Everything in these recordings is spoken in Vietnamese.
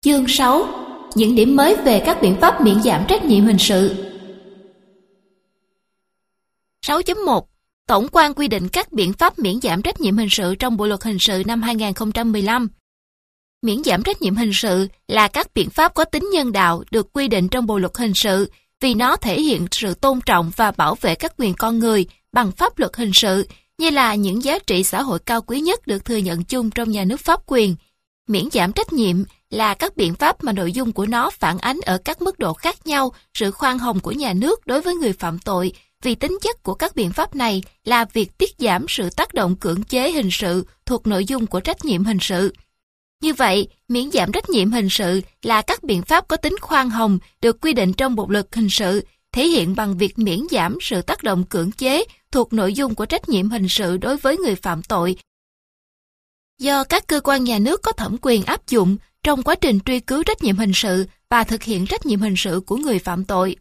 Chương 6. Những điểm mới về các biện pháp miễn giảm trách nhiệm hình sự. 6.1. Tổng quan quy định các biện pháp miễn giảm trách nhiệm hình sự trong Bộ luật hình sự năm 2015. Miễn giảm trách nhiệm hình sự là các biện pháp có tính nhân đạo được quy định trong Bộ luật hình sự vì nó thể hiện sự tôn trọng và bảo vệ các quyền con người bằng pháp luật hình sự, như là những giá trị xã hội cao quý nhất được thừa nhận chung trong nhà nước pháp quyền. Miễn giảm trách nhiệm là các biện pháp mà nội dung của nó phản ánh ở các mức độ khác nhau sự khoan hồng của nhà nước đối với người phạm tội, vì tính chất của các biện pháp này là việc tiết giảm sự tác động cưỡng chế hình sự thuộc nội dung của trách nhiệm hình sự. Như vậy, miễn giảm trách nhiệm hình sự là các biện pháp có tính khoan hồng được quy định trong Bộ luật hình sự, thể hiện bằng việc miễn giảm sự tác động cưỡng chế thuộc nội dung của trách nhiệm hình sự đối với người phạm tội, do các cơ quan nhà nước có thẩm quyền áp dụng trong quá trình truy cứu trách nhiệm hình sự và thực hiện trách nhiệm hình sự của người phạm tội.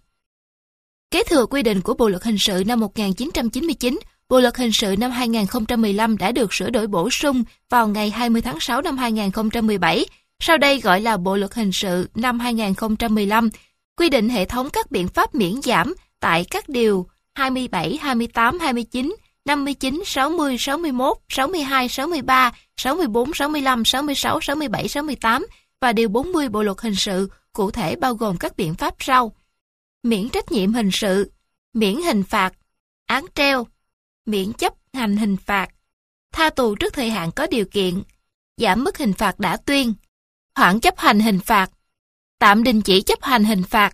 Kế thừa quy định của Bộ luật hình sự năm 1999, Bộ luật hình sự năm 2015 đã được sửa đổi bổ sung vào ngày 20 tháng 6 năm 2017, sau đây gọi là Bộ luật hình sự năm 2015, quy định hệ thống các biện pháp miễn giảm tại các điều 27, 28, 29, 59, 60, 61, 62, 63, 64, 65, 66, 67, 68 và điều 40 Bộ luật hình sự, cụ thể bao gồm các biện pháp sau: miễn trách nhiệm hình sự, miễn hình phạt, án treo, miễn chấp hành hình phạt, tha tù trước thời hạn có điều kiện, giảm mức hình phạt đã tuyên, hoãn chấp hành hình phạt, tạm đình chỉ chấp hành hình phạt.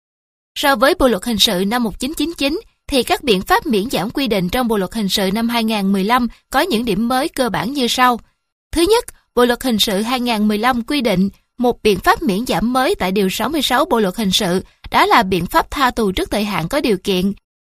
So với Bộ luật hình sự năm 1999, thì các biện pháp miễn giảm quy định trong Bộ luật hình sự năm 2015 có những điểm mới cơ bản như sau. Thứ nhất, Bộ luật hình sự 2015 quy định một biện pháp miễn giảm mới tại điều 66 Bộ luật hình sự, đó là biện pháp tha tù trước thời hạn có điều kiện.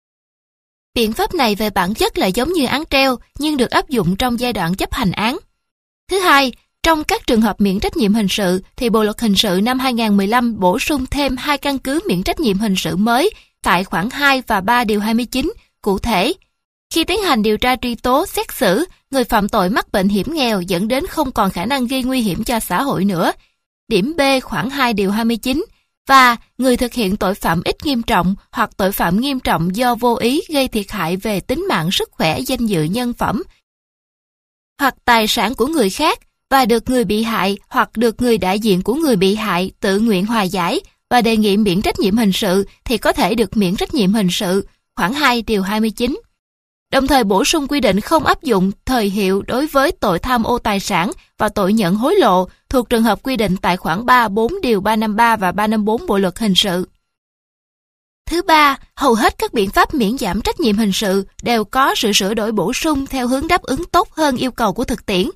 Biện pháp này về bản chất là giống như án treo nhưng được áp dụng trong giai đoạn chấp hành án. Thứ hai, trong các trường hợp miễn trách nhiệm hình sự thì Bộ luật hình sự năm 2015 bổ sung thêm 2 căn cứ miễn trách nhiệm hình sự mới tại khoản 2 và 3 điều 29, cụ thể: khi tiến hành điều tra truy tố, xét xử, người phạm tội mắc bệnh hiểm nghèo dẫn đến không còn khả năng gây nguy hiểm cho xã hội nữa. Điểm B khoản 2 điều 29. Và người thực hiện tội phạm ít nghiêm trọng hoặc tội phạm nghiêm trọng do vô ý gây thiệt hại về tính mạng, sức khỏe, danh dự, nhân phẩm hoặc tài sản của người khác và được người bị hại hoặc được người đại diện của người bị hại tự nguyện hòa giải và đề nghị miễn trách nhiệm hình sự thì có thể được miễn trách nhiệm hình sự, khoản 2 điều 29. Đồng thời bổ sung quy định không áp dụng thời hiệu đối với tội tham ô tài sản và tội nhận hối lộ thuộc trường hợp quy định tại khoản 3, 4 điều 353 và 354 Bộ luật hình sự. Thứ ba, hầu hết các biện pháp miễn giảm trách nhiệm hình sự đều có sự sửa đổi bổ sung theo hướng đáp ứng tốt hơn yêu cầu của thực tiễn.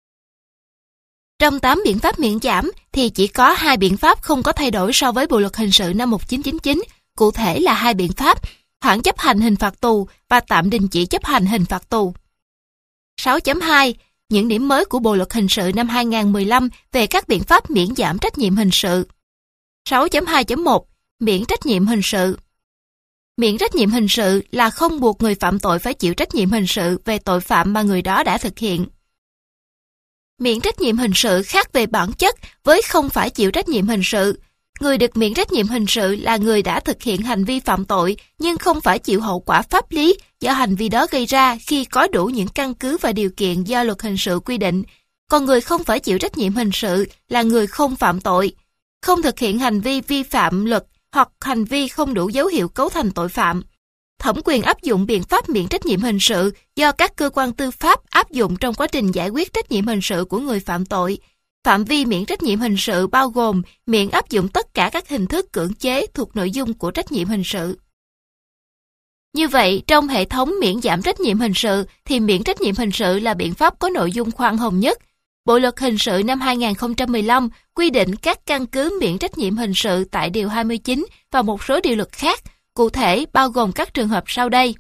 Trong 8 biện pháp miễn giảm thì chỉ có 2 biện pháp không có thay đổi so với Bộ luật hình sự năm 1999, cụ thể là 2 biện pháp: hoãn chấp hành hình phạt tù và tạm đình chỉ chấp hành hình phạt tù. 6.2. Những điểm mới của Bộ luật hình sự năm 2015 về các biện pháp miễn giảm trách nhiệm hình sự. 6.2.1. Miễn trách nhiệm hình sự. Miễn trách nhiệm hình sự là không buộc người phạm tội phải chịu trách nhiệm hình sự về tội phạm mà người đó đã thực hiện. Miễn trách nhiệm hình sự khác về bản chất với không phải chịu trách nhiệm hình sự. Người được miễn trách nhiệm hình sự là người đã thực hiện hành vi phạm tội nhưng không phải chịu hậu quả pháp lý do hành vi đó gây ra khi có đủ những căn cứ và điều kiện do luật hình sự quy định. Còn người không phải chịu trách nhiệm hình sự là người không phạm tội, không thực hiện hành vi vi phạm luật hoặc hành vi không đủ dấu hiệu cấu thành tội phạm. Thẩm quyền áp dụng biện pháp miễn trách nhiệm hình sự do các cơ quan tư pháp áp dụng trong quá trình giải quyết trách nhiệm hình sự của người phạm tội. Phạm vi miễn trách nhiệm hình sự bao gồm miễn áp dụng tất cả các hình thức cưỡng chế thuộc nội dung của trách nhiệm hình sự. Như vậy, trong hệ thống miễn giảm trách nhiệm hình sự thì miễn trách nhiệm hình sự là biện pháp có nội dung khoan hồng nhất. Bộ luật hình sự năm 2015 quy định các căn cứ miễn trách nhiệm hình sự tại điều 29 và một số điều luật khác, cụ thể bao gồm các trường hợp sau đây: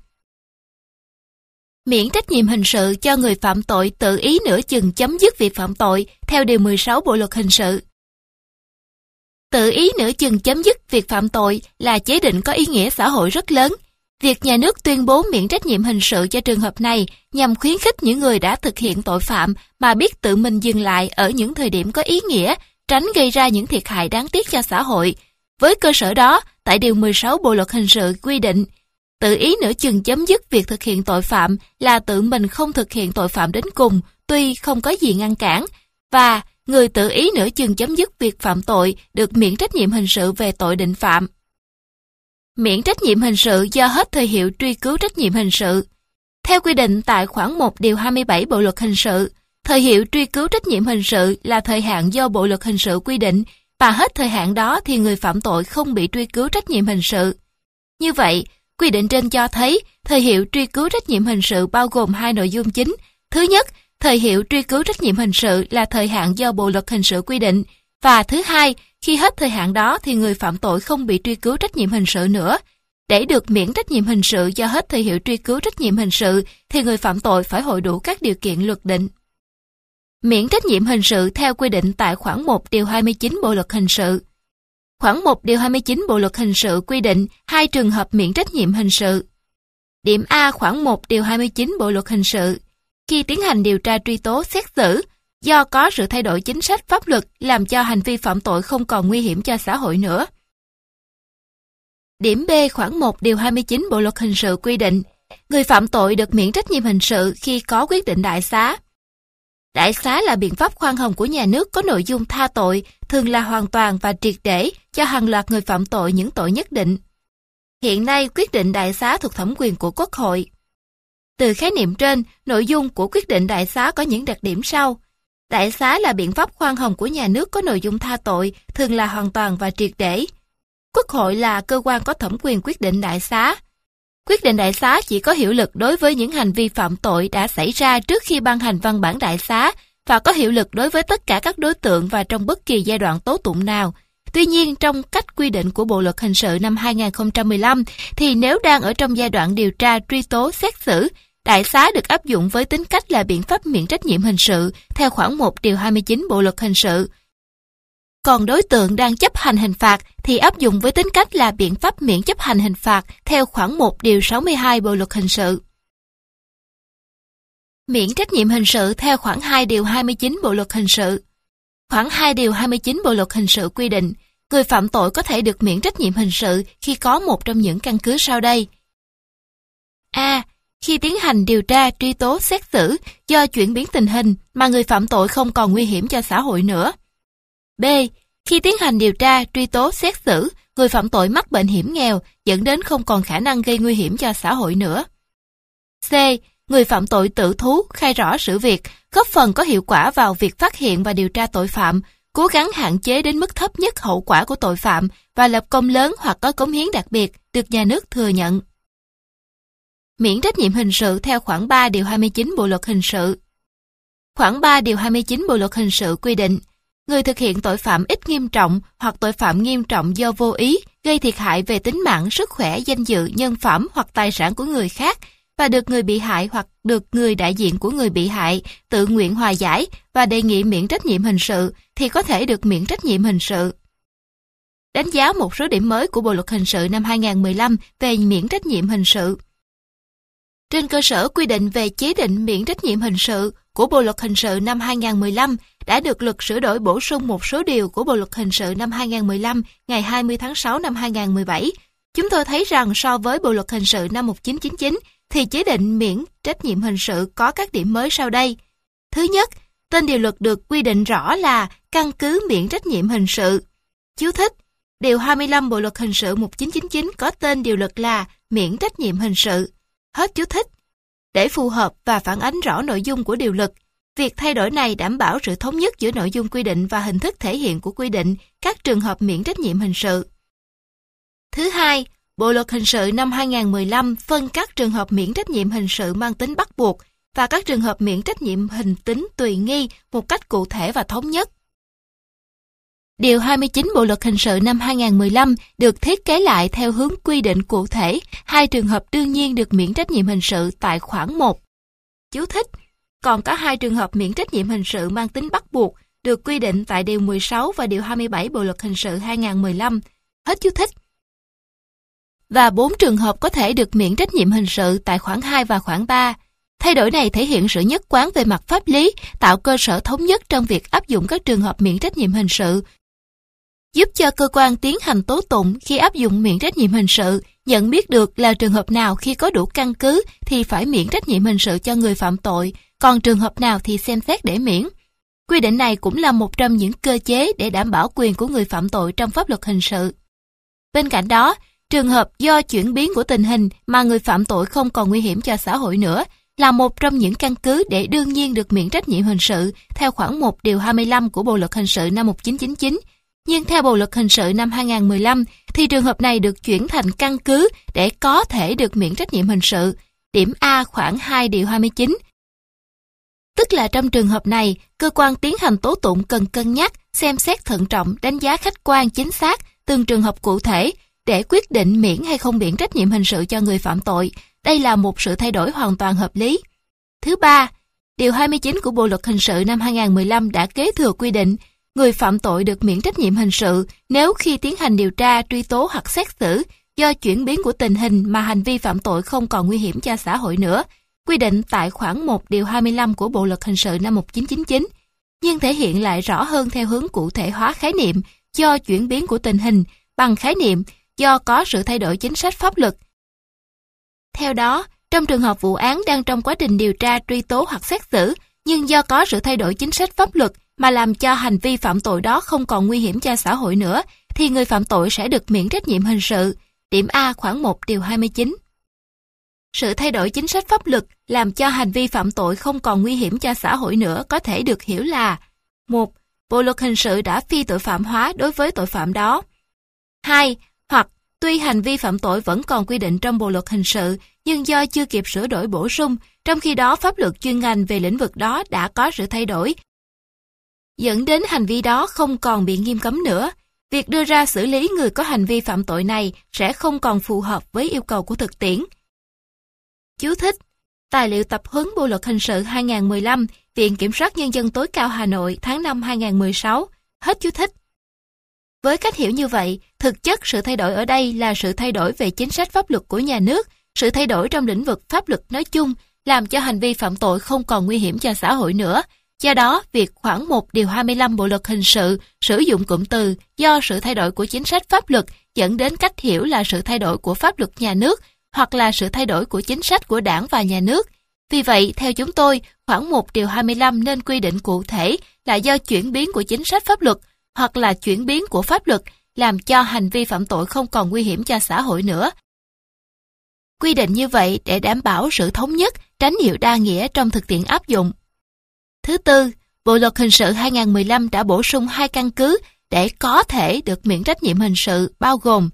miễn trách nhiệm hình sự cho người phạm tội tự ý nửa chừng chấm dứt việc phạm tội theo điều 16 Bộ luật hình sự. Tự ý nửa chừng chấm dứt việc phạm tội là chế định có ý nghĩa xã hội rất lớn. Việc nhà nước tuyên bố miễn trách nhiệm hình sự cho trường hợp này nhằm khuyến khích những người đã thực hiện tội phạm mà biết tự mình dừng lại ở những thời điểm có ý nghĩa tránh gây ra những thiệt hại đáng tiếc cho xã hội. Với cơ sở đó, tại Điều 16 Bộ Luật Hình sự quy định, tự ý nửa chừng chấm dứt việc thực hiện tội phạm là tự mình không thực hiện tội phạm đến cùng, tuy không có gì ngăn cản, và người tự ý nửa chừng chấm dứt việc phạm tội được miễn trách nhiệm hình sự về tội định phạm. Miễn trách nhiệm hình sự do hết thời hiệu truy cứu trách nhiệm hình sự. Theo quy định tại khoản 1 điều 27 Bộ Luật Hình sự, thời hiệu truy cứu trách nhiệm hình sự là thời hạn do Bộ Luật Hình sự quy định, và hết thời hạn đó thì người phạm tội không bị truy cứu trách nhiệm hình sự. Như vậy, quy định trên cho thấy thời hiệu truy cứu trách nhiệm hình sự bao gồm hai nội dung chính. Thứ nhất, thời hiệu truy cứu trách nhiệm hình sự là thời hạn do Bộ Luật Hình sự quy định, và thứ hai, khi hết thời hạn đó thì người phạm tội không bị truy cứu trách nhiệm hình sự nữa. Để được miễn trách nhiệm hình sự do hết thời hiệu truy cứu trách nhiệm hình sự thì người phạm tội phải hội đủ các điều kiện luật định. Miễn trách nhiệm hình sự theo quy định tại khoản 1 điều 29 Bộ Luật Hình sự. Khoản 1 điều 29 Bộ Luật Hình sự quy định hai trường hợp miễn trách nhiệm hình sự. Điểm A khoản 1 điều 29 Bộ Luật Hình sự. Khi tiến hành điều tra truy tố xét xử, do có sự thay đổi chính sách pháp luật làm cho hành vi phạm tội không còn nguy hiểm cho xã hội nữa. Điểm B khoản 1 điều 29 Bộ Luật Hình sự quy định, người phạm tội được miễn trách nhiệm hình sự khi có quyết định đại xá. Đại xá là biện pháp khoan hồng của nhà nước có nội dung tha tội, thường là hoàn toàn và triệt để cho hàng loạt người phạm tội những tội nhất định. Hiện nay, quyết định đại xá thuộc thẩm quyền của Quốc hội. Từ khái niệm trên, nội dung của quyết định đại xá có những đặc điểm sau. Đại xá là biện pháp khoan hồng của nhà nước có nội dung tha tội, thường là hoàn toàn và triệt để. Quốc hội là cơ quan có thẩm quyền quyết định đại xá. Quyết định đại xá chỉ có hiệu lực đối với những hành vi phạm tội đã xảy ra trước khi ban hành văn bản đại xá và có hiệu lực đối với tất cả các đối tượng và trong bất kỳ giai đoạn tố tụng nào. Tuy nhiên, trong cách quy định của Bộ Luật Hình sự năm 2015 thì nếu đang ở trong giai đoạn điều tra, truy tố, xét xử, đại xá được áp dụng với tính cách là biện pháp miễn trách nhiệm hình sự theo khoản 1 điều 29 Bộ Luật Hình sự. Còn đối tượng đang chấp hành hình phạt thì áp dụng với tính cách là biện pháp miễn chấp hành hình phạt theo khoản 1 điều 62 Bộ Luật Hình sự. Miễn trách nhiệm hình sự theo khoản 2 điều 29 Bộ Luật Hình sự. Khoản 2 điều 29 Bộ Luật Hình sự quy định, người phạm tội có thể được miễn trách nhiệm hình sự khi có một trong những căn cứ sau đây. A. Khi tiến hành điều tra, truy tố, xét xử do chuyển biến tình hình mà người phạm tội không còn nguy hiểm cho xã hội nữa. B. Khi tiến hành điều tra, truy tố, xét xử, người phạm tội mắc bệnh hiểm nghèo dẫn đến không còn khả năng gây nguy hiểm cho xã hội nữa. C. Người phạm tội tự thú, khai rõ sự việc, góp phần có hiệu quả vào việc phát hiện và điều tra tội phạm, cố gắng hạn chế đến mức thấp nhất hậu quả của tội phạm và lập công lớn hoặc có cống hiến đặc biệt được nhà nước thừa nhận. Miễn trách nhiệm hình sự theo khoản 3 điều 29 Bộ Luật Hình sự. Khoản 3 điều 29 Bộ Luật Hình sự quy định, người thực hiện tội phạm ít nghiêm trọng hoặc tội phạm nghiêm trọng do vô ý gây thiệt hại về tính mạng, sức khỏe, danh dự, nhân phẩm hoặc tài sản của người khác và được người bị hại hoặc được người đại diện của người bị hại tự nguyện hòa giải và đề nghị miễn trách nhiệm hình sự thì có thể được miễn trách nhiệm hình sự. Đánh giá một số điểm mới của Bộ Luật Hình sự năm 2015 về miễn trách nhiệm hình sự. Trên cơ sở quy định về chế định miễn trách nhiệm hình sự của Bộ Luật Hình sự năm 2015 đã được luật sửa đổi bổ sung một số điều của Bộ Luật Hình sự năm 2015 ngày 20 tháng 6 năm 2017. Chúng tôi thấy rằng so với Bộ Luật Hình sự năm 1999 thì chế định miễn trách nhiệm hình sự có các điểm mới sau đây. Thứ nhất, tên điều luật được quy định rõ là căn cứ miễn trách nhiệm hình sự. Chú thích, điều 25 Bộ Luật Hình sự 1999 có tên điều luật là miễn trách nhiệm hình sự. Hết chú thích. Để phù hợp và phản ánh rõ nội dung của điều luật, việc thay đổi này đảm bảo sự thống nhất giữa nội dung quy định và hình thức thể hiện của quy định các trường hợp miễn trách nhiệm hình sự. Thứ hai, Bộ Luật Hình sự năm 2015 phân các trường hợp miễn trách nhiệm hình sự mang tính bắt buộc và các trường hợp miễn trách nhiệm hình tính tùy nghi một cách cụ thể và thống nhất. Điều 29 Bộ Luật Hình sự năm 2015 được thiết kế lại theo hướng quy định cụ thể hai trường hợp đương nhiên được miễn trách nhiệm hình sự tại khoản 1. Chú thích, còn có hai trường hợp miễn trách nhiệm hình sự mang tính bắt buộc được quy định tại Điều 16 và Điều 27 Bộ Luật Hình sự 2015. Hết chú thích. Và 4 trường hợp có thể được miễn trách nhiệm hình sự tại khoản 2 và khoản 3. Thay đổi này thể hiện sự nhất quán về mặt pháp lý, tạo cơ sở thống nhất trong việc áp dụng các trường hợp miễn trách nhiệm hình sự, giúp cho cơ quan tiến hành tố tụng khi áp dụng miễn trách nhiệm hình sự nhận biết được là trường hợp nào khi có đủ căn cứ thì phải miễn trách nhiệm hình sự cho người phạm tội, còn trường hợp nào thì xem xét để miễn. Quy định này cũng là một trong những cơ chế để đảm bảo quyền của người phạm tội trong pháp luật hình sự. Bên cạnh đó, trường hợp do chuyển biến của tình hình mà người phạm tội không còn nguy hiểm cho xã hội nữa là một trong những căn cứ để đương nhiên được miễn trách nhiệm hình sự theo khoản 1 điều 25 của Bộ luật hình sự năm 1999. Nhưng theo Bộ luật hình sự năm 2015 thì trường hợp này được chuyển thành căn cứ để có thể được miễn trách nhiệm hình sự. Điểm A khoản 2 điều 29. Tức là trong trường hợp này, cơ quan tiến hành tố tụng cần cân nhắc, xem xét thận trọng, đánh giá khách quan chính xác từng trường hợp cụ thể để quyết định miễn hay không miễn trách nhiệm hình sự cho người phạm tội. Đây là một sự thay đổi hoàn toàn hợp lý. Thứ ba, điều 29 của Bộ luật hình sự năm 2015 đã kế thừa quy định người phạm tội được miễn trách nhiệm hình sự nếu khi tiến hành điều tra, truy tố hoặc xét xử do chuyển biến của tình hình mà hành vi phạm tội không còn nguy hiểm cho xã hội nữa, quy định tại khoản 1 điều 25 của Bộ luật hình sự năm 1999, nhưng thể hiện lại rõ hơn theo hướng cụ thể hóa khái niệm do chuyển biến của tình hình bằng khái niệm do có sự thay đổi chính sách pháp luật. Theo đó, trong trường hợp vụ án đang trong quá trình điều tra, truy tố hoặc xét xử, nhưng do có sự thay đổi chính sách pháp luật mà làm cho hành vi phạm tội đó không còn nguy hiểm cho xã hội nữa, thì người phạm tội sẽ được miễn trách nhiệm hình sự. Điểm A khoản 1 điều 29. Sự thay đổi chính sách pháp luật làm cho hành vi phạm tội không còn nguy hiểm cho xã hội nữa có thể được hiểu là: 1. Bộ luật hình sự đã phi tội phạm hóa đối với tội phạm đó. 2. Hoặc tuy hành vi phạm tội vẫn còn quy định trong Bộ luật hình sự, nhưng do chưa kịp sửa đổi bổ sung, trong khi đó pháp luật chuyên ngành về lĩnh vực đó đã có sự thay đổi, dẫn đến hành vi đó không còn bị nghiêm cấm nữa. Việc đưa ra xử lý người có hành vi phạm tội này sẽ không còn phù hợp với yêu cầu của thực tiễn. Chú thích: Tài liệu tập huấn Bộ luật hình sự 2015, Viện Kiểm sát Nhân dân tối cao Hà Nội tháng 5 2016. Hết chú thích. Với cách hiểu như vậy, thực chất sự thay đổi ở đây là sự thay đổi về chính sách pháp luật của nhà nước, sự thay đổi trong lĩnh vực pháp luật nói chung, làm cho hành vi phạm tội không còn nguy hiểm cho xã hội nữa. Do đó, việc khoản 1 điều 25 Bộ luật hình sự sử dụng cụm từ do sự thay đổi của chính sách pháp luật dẫn đến cách hiểu là sự thay đổi của pháp luật nhà nước hoặc là sự thay đổi của chính sách của đảng và nhà nước. Vì vậy, theo chúng tôi, khoản 1 điều 25 nên quy định cụ thể là do chuyển biến của chính sách pháp luật hoặc là chuyển biến của pháp luật làm cho hành vi phạm tội không còn nguy hiểm cho xã hội nữa. Quy định như vậy để đảm bảo sự thống nhất, tránh hiệu đa nghĩa trong thực tiễn áp dụng. Thứ tư, Bộ luật hình sự 2015 đã bổ sung 2 căn cứ để có thể được miễn trách nhiệm hình sự, bao gồm: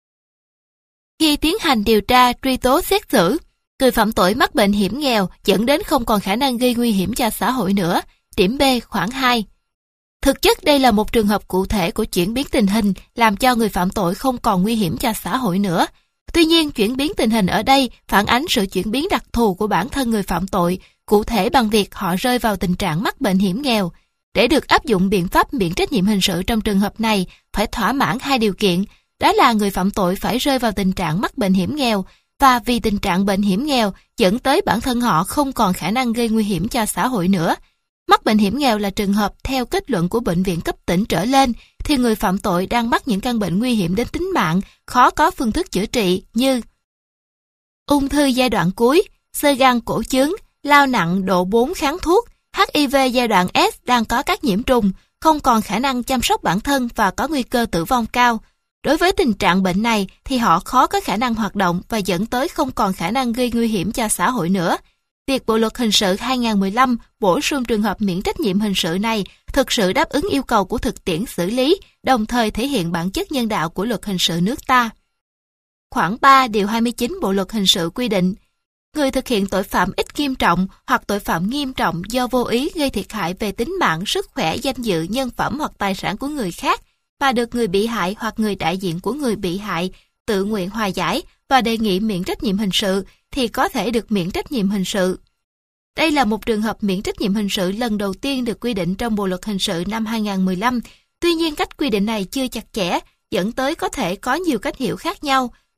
khi tiến hành điều tra, truy tố, xét xử, người phạm tội mắc bệnh hiểm nghèo dẫn đến không còn khả năng gây nguy hiểm cho xã hội nữa. Điểm B khoản 2. Thực chất đây là một trường hợp cụ thể của chuyển biến tình hình làm cho người phạm tội không còn nguy hiểm cho xã hội nữa. Tuy nhiên, chuyển biến tình hình ở đây phản ánh sự chuyển biến đặc thù của bản thân người phạm tội, cụ thể bằng việc họ rơi vào tình trạng mắc bệnh hiểm nghèo. Để được áp dụng biện pháp miễn trách nhiệm hình sự trong trường hợp này, phải thỏa mãn 2 điều kiện, đó là người phạm tội phải rơi vào tình trạng mắc bệnh hiểm nghèo, và vì tình trạng bệnh hiểm nghèo dẫn tới bản thân họ không còn khả năng gây nguy hiểm cho xã hội nữa. Mắc bệnh hiểm nghèo là trường hợp theo kết luận của bệnh viện cấp tỉnh trở lên, thì người phạm tội đang mắc những căn bệnh nguy hiểm đến tính mạng, khó có phương thức chữa trị như ung thư giai đoạn cuối, xơ gan cổ trướng, lao nặng độ 4 kháng thuốc, HIV giai đoạn S đang có các nhiễm trùng, không còn khả năng chăm sóc bản thân và có nguy cơ tử vong cao. Đối với tình trạng bệnh này thì họ khó có khả năng hoạt động và dẫn tới không còn khả năng gây nguy hiểm cho xã hội nữa. Việc Bộ luật hình sự 2015 bổ sung trường hợp miễn trách nhiệm hình sự này thực sự đáp ứng yêu cầu của thực tiễn xử lý, đồng thời thể hiện bản chất nhân đạo của luật hình sự nước ta. Khoản 3 điều 29 Bộ luật hình sự quy định, người thực hiện tội phạm ít nghiêm trọng hoặc tội phạm nghiêm trọng do vô ý gây thiệt hại về tính mạng, sức khỏe, danh dự, nhân phẩm hoặc tài sản của người khác và được người bị hại hoặc người đại diện của người bị hại tự nguyện hòa giải và đề nghị miễn trách nhiệm hình sự thì có thể được miễn trách nhiệm hình sự. Đây là một trường hợp miễn trách nhiệm hình sự lần đầu tiên được quy định trong Bộ luật hình sự năm 2015. Tuy nhiên, cách quy định này chưa chặt chẽ, dẫn tới có thể có nhiều cách hiểu khác nhau,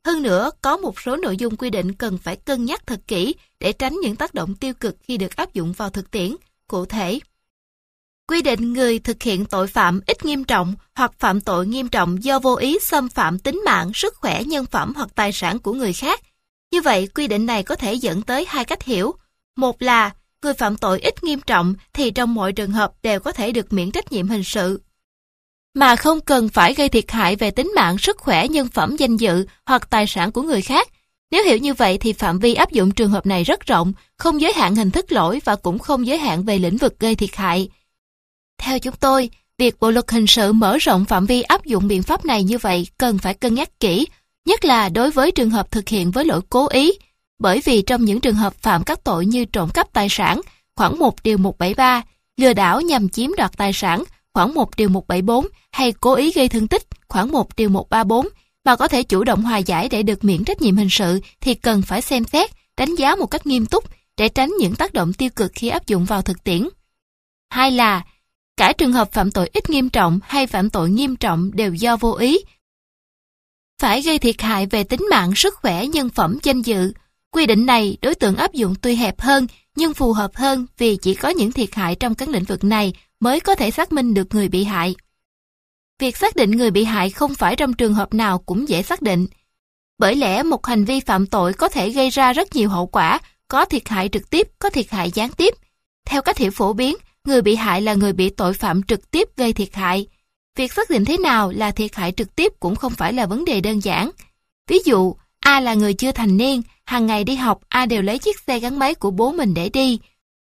Hơn nữa, có một số nội dung quy định cần phải cân nhắc thật kỹ để tránh những tác động tiêu cực khi được áp dụng vào thực tiễn. Cụ thể, quy định người thực hiện tội phạm ít nghiêm trọng hoặc phạm tội nghiêm trọng do vô ý xâm phạm tính mạng, sức khỏe, nhân phẩm hoặc tài sản của người khác. Như vậy, quy định này có thể dẫn tới hai cách hiểu. Một là, người phạm tội ít nghiêm trọng thì trong mọi trường hợp đều có thể được miễn trách nhiệm hình sự, mà không cần phải gây thiệt hại về tính mạng, sức khỏe, nhân phẩm, danh dự hoặc tài sản của người khác. Nếu hiểu như vậy thì phạm vi áp dụng trường hợp này rất rộng, không giới hạn hình thức lỗi và cũng không giới hạn về lĩnh vực gây thiệt hại. Theo chúng tôi, việc Bộ luật hình sự mở rộng phạm vi áp dụng biện pháp này như vậy cần phải cân nhắc kỹ, nhất là đối với trường hợp thực hiện với lỗi cố ý, bởi vì trong những trường hợp phạm các tội như trộm cắp tài sản, khoảng 1 điều 173, lừa đảo nhằm chiếm đoạt tài sản, khoảng 1 điều 174, hay cố ý gây thương tích, khoảng 1 điều 134, mà có thể chủ động hòa giải để được miễn trách nhiệm hình sự thì cần phải xem xét, đánh giá một cách nghiêm túc để tránh những tác động tiêu cực khi áp dụng vào thực tiễn. Hai là, cả trường hợp phạm tội ít nghiêm trọng hay phạm tội nghiêm trọng đều do vô ý, phải gây thiệt hại về tính mạng, sức khỏe, nhân phẩm, danh dự. Quy định này đối tượng áp dụng tuy hẹp hơn nhưng phù hợp hơn vì chỉ có những thiệt hại trong các lĩnh vực này mới có thể xác minh được người bị hại. Việc xác định người bị hại không phải trong trường hợp nào cũng dễ xác định. Bởi lẽ một hành vi phạm tội có thể gây ra rất nhiều hậu quả, có thiệt hại trực tiếp, có thiệt hại gián tiếp. Theo cách hiểu phổ biến, người bị hại là người bị tội phạm trực tiếp gây thiệt hại. Việc xác định thế nào là thiệt hại trực tiếp cũng không phải là vấn đề đơn giản. Ví dụ, A là người chưa thành niên, hàng ngày đi học A đều lấy chiếc xe gắn máy của bố mình để đi.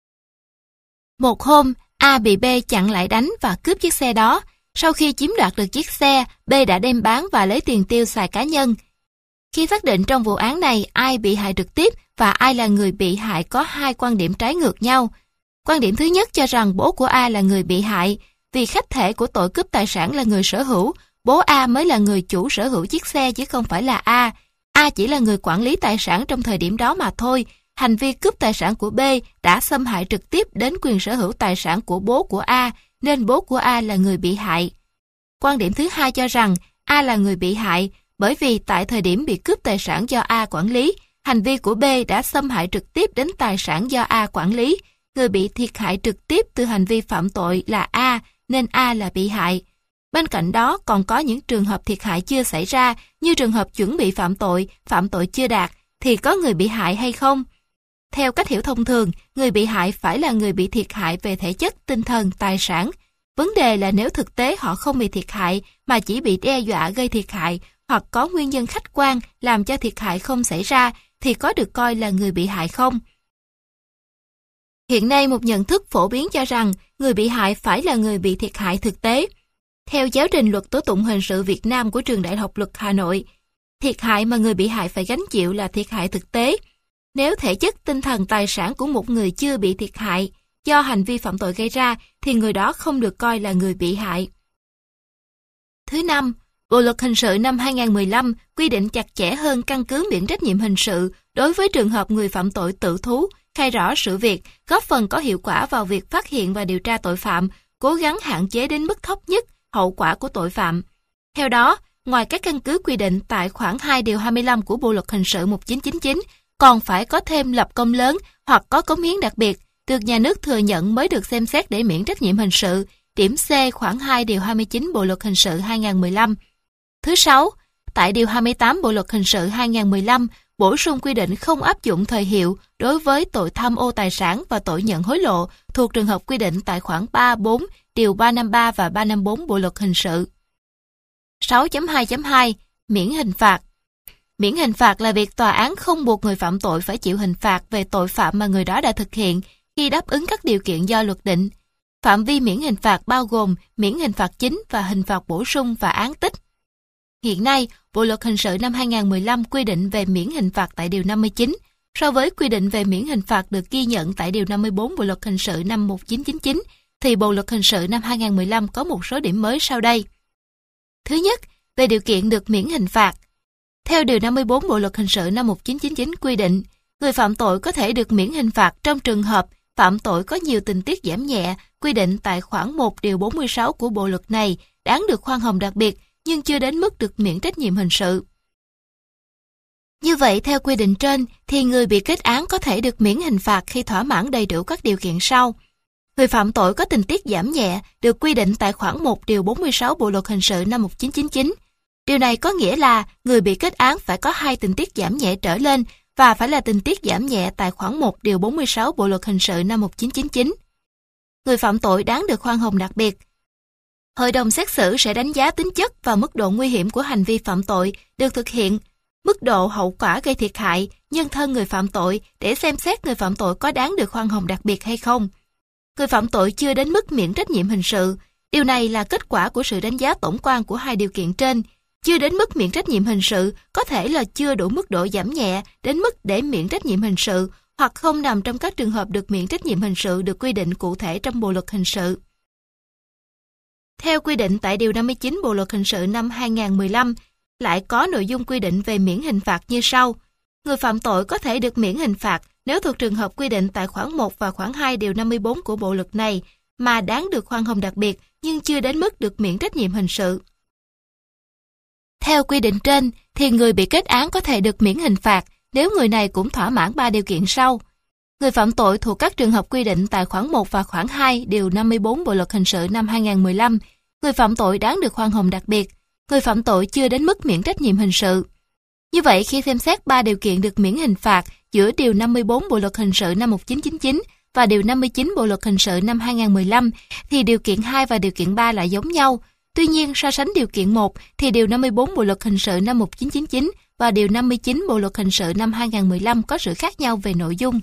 Một hôm, A bị B chặn lại đánh và cướp chiếc xe đó. Sau khi chiếm đoạt được chiếc xe, B đã đem bán và lấy tiền tiêu xài cá nhân. Khi xác định trong vụ án này ai bị hại trực tiếp và ai là người bị hại có hai quan điểm trái ngược nhau. Quan điểm thứ nhất cho rằng bố của A là người bị hại, vì khách thể của tội cướp tài sản là người sở hữu, bố A mới là người chủ sở hữu chiếc xe chứ không phải là A. A chỉ là người quản lý tài sản trong thời điểm đó mà thôi. Hành vi cướp tài sản của B đã xâm hại trực tiếp đến quyền sở hữu tài sản của bố của A, nên bố của A là người bị hại. Quan điểm thứ hai cho rằng A là người bị hại, bởi vì tại thời điểm bị cướp tài sản do A quản lý, hành vi của B đã xâm hại trực tiếp đến tài sản do A quản lý. Người bị thiệt hại trực tiếp từ hành vi phạm tội là A, nên A là bị hại. Bên cạnh đó còn có những trường hợp thiệt hại chưa xảy ra, như trường hợp chuẩn bị phạm tội chưa đạt, thì có người bị hại hay không? Theo cách hiểu thông thường, người bị hại phải là người bị thiệt hại về thể chất, tinh thần, tài sản. Vấn đề là nếu thực tế họ không bị thiệt hại, mà chỉ bị đe dọa gây thiệt hại, hoặc có nguyên nhân khách quan làm cho thiệt hại không xảy ra, thì có được coi là người bị hại không? Hiện nay một nhận thức phổ biến cho rằng người bị hại phải là người bị thiệt hại thực tế. Theo giáo trình Luật Tố tụng Hình sự Việt Nam của Trường Đại học Luật Hà Nội, thiệt hại mà người bị hại phải gánh chịu là thiệt hại thực tế. Nếu thể chất, tinh thần, tài sản của một người chưa bị thiệt hại do hành vi phạm tội gây ra, thì người đó không được coi là người bị hại. Thứ năm, Bộ Luật Hình sự năm 2015 quy định chặt chẽ hơn căn cứ miễn trách nhiệm hình sự đối với trường hợp người phạm tội tự thú, khai rõ sự việc, góp phần có hiệu quả vào việc phát hiện và điều tra tội phạm, cố gắng hạn chế đến mức thấp nhất hậu quả của tội phạm. Theo đó, ngoài các căn cứ quy định tại khoản 2 điều 25 của Bộ Luật Hình sự 1999, còn phải có thêm lập công lớn hoặc có cống hiến đặc biệt, được nhà nước thừa nhận mới được xem xét để miễn trách nhiệm hình sự, điểm C khoản 2 điều 29 Bộ Luật Hình sự 2015. Thứ sáu, tại điều 28 Bộ Luật Hình sự 2015, bổ sung quy định không áp dụng thời hiệu đối với tội tham ô tài sản và tội nhận hối lộ thuộc trường hợp quy định tại khoản 3, 4, điều 353 và 354 Bộ Luật Hình sự. 6.2.2 Miễn hình phạt. Miễn hình phạt là việc tòa án không buộc người phạm tội phải chịu hình phạt về tội phạm mà người đó đã thực hiện khi đáp ứng các điều kiện do luật định. Phạm vi miễn hình phạt bao gồm miễn hình phạt chính và hình phạt bổ sung và án tích. Hiện nay, Bộ Luật Hình sự năm 2015 quy định về miễn hình phạt tại điều 59, so với quy định về miễn hình phạt được ghi nhận tại điều 54 Bộ Luật Hình sự năm 1999, thì Bộ Luật Hình sự năm 2015 có một số điểm mới sau đây. Thứ nhất, về điều kiện được miễn hình phạt. Theo điều 54 Bộ Luật Hình sự năm 1999 quy định, người phạm tội có thể được miễn hình phạt trong trường hợp phạm tội có nhiều tình tiết giảm nhẹ, quy định tại khoản 1 điều 46 của bộ luật này, đáng được khoan hồng đặc biệt, nhưng chưa đến mức được miễn trách nhiệm hình sự. Như vậy, theo quy định trên, thì người bị kết án có thể được miễn hình phạt khi thỏa mãn đầy đủ các điều kiện sau. Người phạm tội có tình tiết giảm nhẹ được quy định tại khoản 1 điều 46 Bộ luật hình sự năm 1999. Điều này có nghĩa là người bị kết án phải có 2 tình tiết giảm nhẹ trở lên và phải là tình tiết giảm nhẹ tại khoản 1 điều 46 Bộ luật hình sự năm 1999. Người phạm tội đáng được khoan hồng đặc biệt. Hội đồng xét xử sẽ đánh giá tính chất và mức độ nguy hiểm của hành vi phạm tội được thực hiện, mức độ hậu quả gây thiệt hại, nhân thân người phạm tội để xem xét người phạm tội có đáng được khoan hồng đặc biệt hay không. Người phạm tội chưa đến mức miễn trách nhiệm hình sự. Điều này là kết quả của sự đánh giá tổng quan của 2 điều kiện trên. Chưa đến mức miễn trách nhiệm hình sự có thể là chưa đủ mức độ giảm nhẹ đến mức để miễn trách nhiệm hình sự hoặc không nằm trong các trường hợp được miễn trách nhiệm hình sự được quy định cụ thể trong Bộ luật hình sự. Theo quy định tại Điều 59 Bộ luật hình sự năm 2015, lại có nội dung quy định về miễn hình phạt như sau. Người phạm tội có thể được miễn hình phạt nếu thuộc trường hợp quy định tại khoản 1 và khoản 2 điều 54 của bộ luật này mà đáng được khoan hồng đặc biệt nhưng chưa đến mức được miễn trách nhiệm hình sự. Theo quy định trên thì người bị kết án có thể được miễn hình phạt nếu người này cũng thỏa mãn 3 điều kiện sau. Người phạm tội thuộc các trường hợp quy định tại khoản 1 và khoản 2 điều 54 Bộ luật hình sự năm 2015, người phạm tội đáng được khoan hồng đặc biệt, người phạm tội chưa đến mức miễn trách nhiệm hình sự. Như vậy, khi xem xét 3 điều kiện được miễn hình phạt giữa Điều 54 Bộ luật hình sự năm 1999 và Điều 59 Bộ luật hình sự năm 2015, thì điều kiện 2 và điều kiện 3 lại giống nhau. Tuy nhiên, so sánh điều kiện 1 thì Điều 54 Bộ luật hình sự năm 1999 và Điều 59 Bộ luật hình sự năm 2015 có sự khác nhau về nội dung.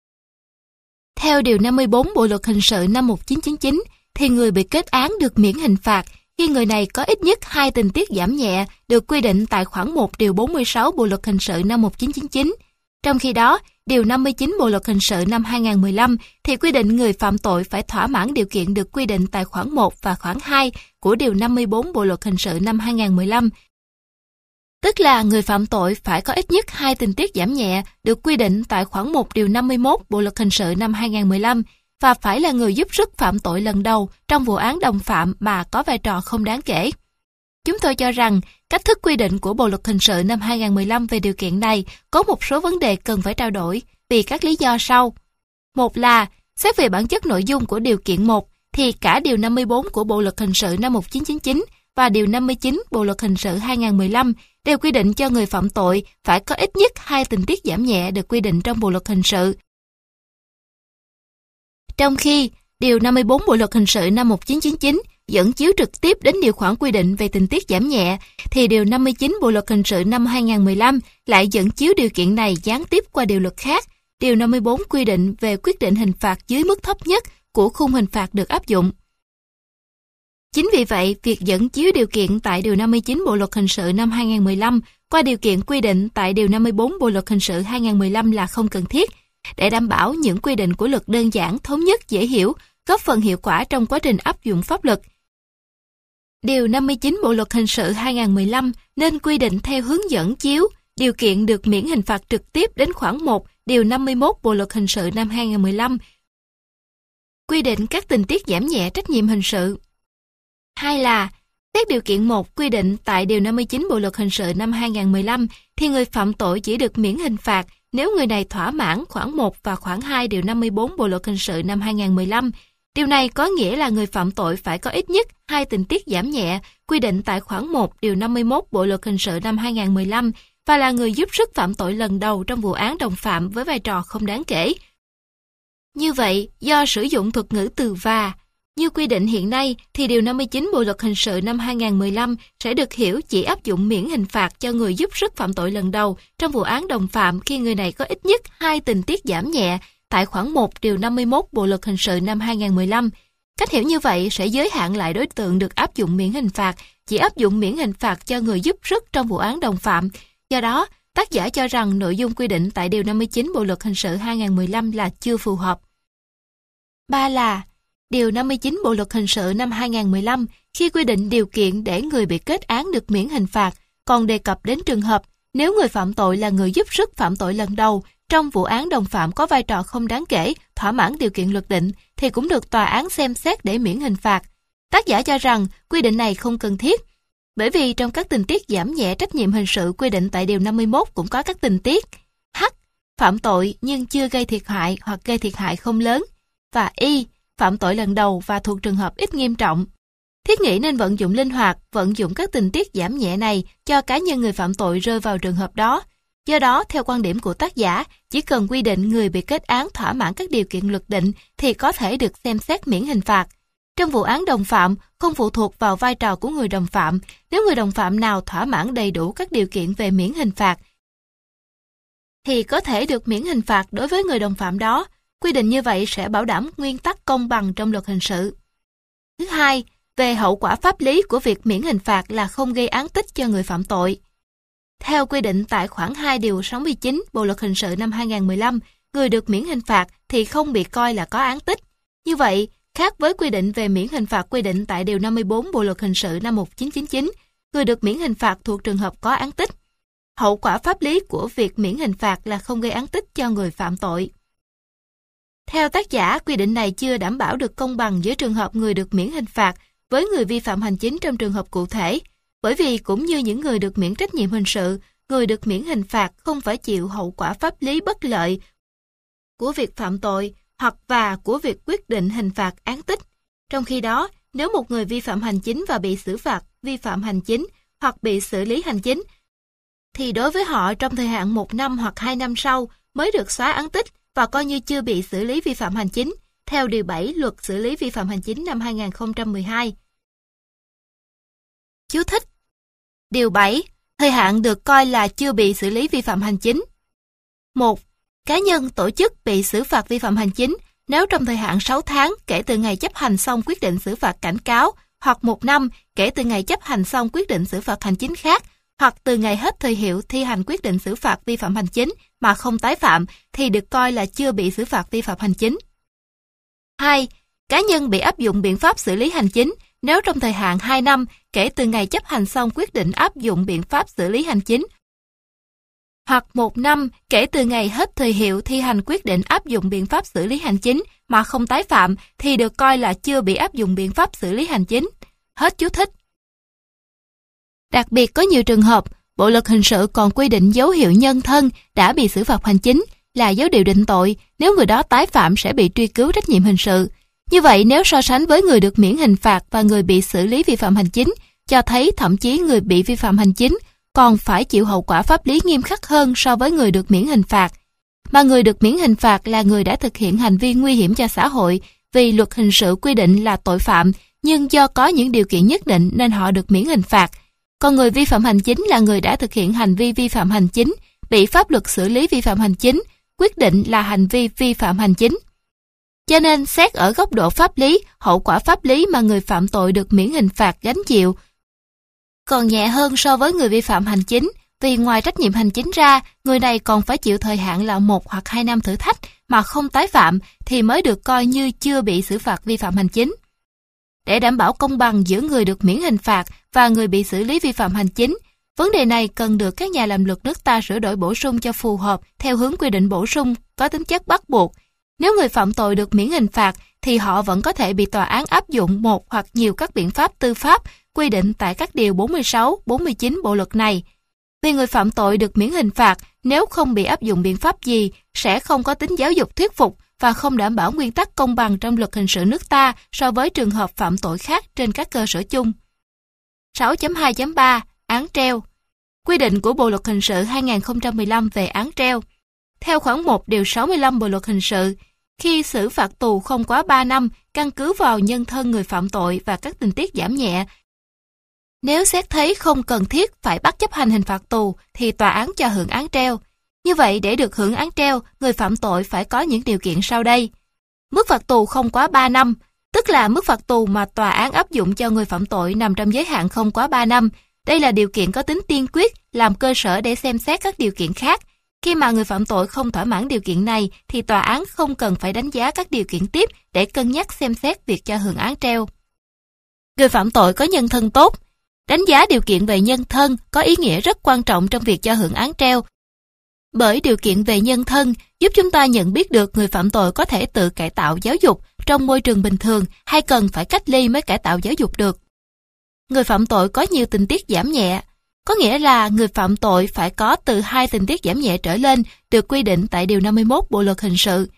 Theo Điều 54 Bộ luật hình sự năm 1999, thì người bị kết án được miễn hình phạt khi người này có ít nhất 2 tình tiết giảm nhẹ được quy định tại khoản 1 điều 46 Bộ luật hình sự năm 1999. Trong khi đó, Điều 59 Bộ luật hình sự năm 2015 thì quy định người phạm tội phải thỏa mãn điều kiện được quy định tại khoản 1 và khoản 2 của Điều 54 Bộ luật hình sự năm 2015. Tức là người phạm tội phải có ít nhất 2 tình tiết giảm nhẹ được quy định tại khoản 1 điều 51 Bộ luật hình sự năm 2015 và phải là người giúp sức phạm tội lần đầu trong vụ án đồng phạm mà có vai trò không đáng kể. Chúng tôi cho rằng cách thức quy định của Bộ luật hình sự năm 2015 về điều kiện này có một số vấn đề cần phải trao đổi vì các lý do sau. Một là, xét về bản chất nội dung của điều kiện 1 thì cả Điều 54 của Bộ luật hình sự năm 1999 và Điều 59 Bộ luật hình sự 2015 đều quy định cho người phạm tội phải có ít nhất 2 tình tiết giảm nhẹ được quy định trong Bộ luật hình sự. Trong khi Điều 54 Bộ luật hình sự năm 1999 dẫn chiếu trực tiếp đến điều khoản quy định về tình tiết giảm nhẹ, thì Điều 59 Bộ luật hình sự năm 2015 lại dẫn chiếu điều kiện này gián tiếp qua điều luật khác. Điều 54 quy định về quyết định hình phạt dưới mức thấp nhất của khung hình phạt được áp dụng. Chính vì vậy, việc dẫn chiếu điều kiện tại Điều 59 Bộ luật hình sự năm 2015 qua điều kiện quy định tại Điều 54 Bộ luật hình sự 2015 là không cần thiết, để đảm bảo những quy định của luật đơn giản, thống nhất, dễ hiểu, góp phần hiệu quả trong quá trình áp dụng pháp luật. Điều 59 Bộ luật hình sự 2015 nên quy định theo hướng dẫn chiếu điều kiện được miễn hình phạt trực tiếp đến khoản 1 Điều 51 Bộ luật hình sự năm 2015, quy định các tình tiết giảm nhẹ trách nhiệm hình sự. Hai là, xét điều kiện 1 quy định tại Điều 59 Bộ luật hình sự năm 2015 thì người phạm tội chỉ được miễn hình phạt nếu người này thỏa mãn khoản 1 và khoản 2 Điều 54 Bộ luật hình sự năm 2015. Điều này có nghĩa là người phạm tội phải có ít nhất 2 tình tiết giảm nhẹ quy định tại khoản 1 Điều 51 Bộ luật hình sự năm 2015 và là người giúp sức phạm tội lần đầu trong vụ án đồng phạm với vai trò không đáng kể. Như vậy, do sử dụng thuật ngữ từ và, như quy định hiện nay thì Điều 59 Bộ luật hình sự năm 2015 sẽ được hiểu chỉ áp dụng miễn hình phạt cho người giúp sức phạm tội lần đầu trong vụ án đồng phạm khi người này có ít nhất 2 tình tiết giảm nhẹ tại khoản 1 Điều 51 Bộ luật hình sự năm 2015. Cách hiểu như vậy sẽ giới hạn lại đối tượng được áp dụng miễn hình phạt, chỉ áp dụng miễn hình phạt cho người giúp sức trong vụ án đồng phạm. Do đó, tác giả cho rằng nội dung quy định tại Điều 59 Bộ luật hình sự 2015 là chưa phù hợp. Ba là, Điều 59 Bộ luật hình sự năm 2015 khi quy định điều kiện để người bị kết án được miễn hình phạt còn đề cập đến trường hợp nếu người phạm tội là người giúp sức phạm tội lần đầu trong vụ án đồng phạm có vai trò không đáng kể, thỏa mãn điều kiện luật định thì cũng được tòa án xem xét để miễn hình phạt. Tác giả cho rằng quy định này không cần thiết. Bởi vì trong các tình tiết giảm nhẹ trách nhiệm hình sự quy định tại Điều 51 cũng có các tình tiết H. Phạm tội nhưng chưa gây thiệt hại hoặc gây thiệt hại không lớn, và Y. Phạm tội lần đầu và thuộc trường hợp ít nghiêm trọng. Thiết nghĩ nên vận dụng linh hoạt, vận dụng các tình tiết giảm nhẹ này cho cá nhân người phạm tội rơi vào trường hợp đó. Do đó, theo quan điểm của tác giả, chỉ cần quy định người bị kết án thỏa mãn các điều kiện luật định thì có thể được xem xét miễn hình phạt. Trong vụ án đồng phạm, không phụ thuộc vào vai trò của người đồng phạm, nếu người đồng phạm nào thỏa mãn đầy đủ các điều kiện về miễn hình phạt, thì có thể được miễn hình phạt đối với người đồng phạm đó. Quy định như vậy sẽ bảo đảm nguyên tắc công bằng trong luật hình sự. Thứ hai, về hậu quả pháp lý của việc miễn hình phạt là không gây án tích cho người phạm tội. Theo quy định tại khoản 2 điều 69 Bộ luật hình sự năm 2015, người được miễn hình phạt thì không bị coi là có án tích. Như vậy, khác với quy định về miễn hình phạt quy định tại Điều 54 Bộ luật hình sự năm 1999, người được miễn hình phạt thuộc trường hợp có án tích. Hậu quả pháp lý của việc miễn hình phạt là không gây án tích cho người phạm tội. Theo tác giả, quy định này chưa đảm bảo được công bằng giữa trường hợp người được miễn hình phạt với người vi phạm hành chính trong trường hợp cụ thể, bởi vì cũng như những người được miễn trách nhiệm hình sự, người được miễn hình phạt không phải chịu hậu quả pháp lý bất lợi của việc phạm tội hoặc và của việc quyết định hình phạt án tích. Trong khi đó, nếu một người vi phạm hành chính và bị xử phạt vi phạm hành chính hoặc bị xử lý hành chính, thì đối với họ trong thời hạn 1 năm hoặc 2 năm sau mới được xóa án tích và coi như chưa bị xử lý vi phạm hành chính, theo Điều 7 Luật xử lý vi phạm hành chính năm 2012. Chú thích: Điều 7. Thời hạn được coi là chưa bị xử lý vi phạm hành chính. 1. Cá nhân, tổ chức bị xử phạt vi phạm hành chính nếu trong thời hạn 6 tháng kể từ ngày chấp hành xong quyết định xử phạt cảnh cáo hoặc 1 năm kể từ ngày chấp hành xong quyết định xử phạt hành chính khác hoặc từ ngày hết thời hiệu thi hành quyết định xử phạt vi phạm hành chính mà không tái phạm thì được coi là chưa bị xử phạt vi phạm hành chính. 2. Cá nhân bị áp dụng biện pháp xử lý hành chính nếu trong thời hạn 2 năm kể từ ngày chấp hành xong quyết định áp dụng biện pháp xử lý hành chính hoặc 1 năm kể từ ngày hết thời hiệu thi hành quyết định áp dụng biện pháp xử lý hành chính mà không tái phạm thì được coi là chưa bị áp dụng biện pháp xử lý hành chính. Hết chú thích. Đặc biệt có nhiều trường hợp, Bộ luật hình sự còn quy định dấu hiệu nhân thân đã bị xử phạt hành chính là dấu hiệu định tội, nếu người đó tái phạm sẽ bị truy cứu trách nhiệm hình sự. Như vậy, nếu so sánh với người được miễn hình phạt và người bị xử lý vi phạm hành chính, cho thấy thậm chí người bị vi phạm hành chính còn phải chịu hậu quả pháp lý nghiêm khắc hơn so với người được miễn hình phạt. Mà người được miễn hình phạt là người đã thực hiện hành vi nguy hiểm cho xã hội vì luật hình sự quy định là tội phạm, nhưng do có những điều kiện nhất định nên họ được miễn hình phạt. Còn người vi phạm hành chính là người đã thực hiện hành vi vi phạm hành chính, bị pháp luật xử lý vi phạm hành chính, quyết định là hành vi vi phạm hành chính. Cho nên, xét ở góc độ pháp lý, hậu quả pháp lý mà người phạm tội được miễn hình phạt gánh chịu còn nhẹ hơn so với người vi phạm hành chính, vì ngoài trách nhiệm hành chính ra, người này còn phải chịu thời hạn là 1 hoặc 2 năm thử thách mà không tái phạm thì mới được coi như chưa bị xử phạt vi phạm hành chính. Để đảm bảo công bằng giữa người được miễn hình phạt và người bị xử lý vi phạm hành chính, vấn đề này cần được các nhà làm luật nước ta sửa đổi bổ sung cho phù hợp theo hướng quy định bổ sung có tính chất bắt buộc. Nếu người phạm tội được miễn hình phạt thì họ vẫn có thể bị tòa án áp dụng một hoặc nhiều các biện pháp tư pháp quy định tại các điều 46, 49 bộ luật này. Vì người phạm tội được miễn hình phạt nếu không bị áp dụng biện pháp gì sẽ không có tính giáo dục thuyết phục và không đảm bảo nguyên tắc công bằng trong luật hình sự nước ta so với trường hợp phạm tội khác trên các cơ sở chung. 6.2.3 Án treo. Quy định của Bộ luật hình sự 2015 về án treo. Theo khoản 1 điều 65 Bộ luật hình sự, khi xử phạt tù không quá 3 năm căn cứ vào nhân thân người phạm tội và các tình tiết giảm nhẹ, nếu xét thấy không cần thiết phải bắt chấp hành hình phạt tù thì tòa án cho hưởng án treo. Như vậy, để được hưởng án treo, người phạm tội phải có những điều kiện sau đây. Mức phạt tù không quá 3 năm, tức là mức phạt tù mà tòa án áp dụng cho người phạm tội nằm trong giới hạn không quá 3 năm. Đây là điều kiện có tính tiên quyết, làm cơ sở để xem xét các điều kiện khác. Khi mà người phạm tội không thỏa mãn điều kiện này, thì tòa án không cần phải đánh giá các điều kiện tiếp để cân nhắc xem xét việc cho hưởng án treo. Người phạm tội có nhân thân tốt. Đánh giá điều kiện về nhân thân có ý nghĩa rất quan trọng trong việc cho hưởng án treo. Bởi điều kiện về nhân thân giúp chúng ta nhận biết được người phạm tội có thể tự cải tạo giáo dục trong môi trường bình thường hay cần phải cách ly mới cải tạo giáo dục được. người phạm tội có nhiều tình tiết giảm nhẹ, có nghĩa là người phạm tội phải có từ 2 tình tiết giảm nhẹ trở lên được quy định tại Điều 51 Bộ Luật Hình sự.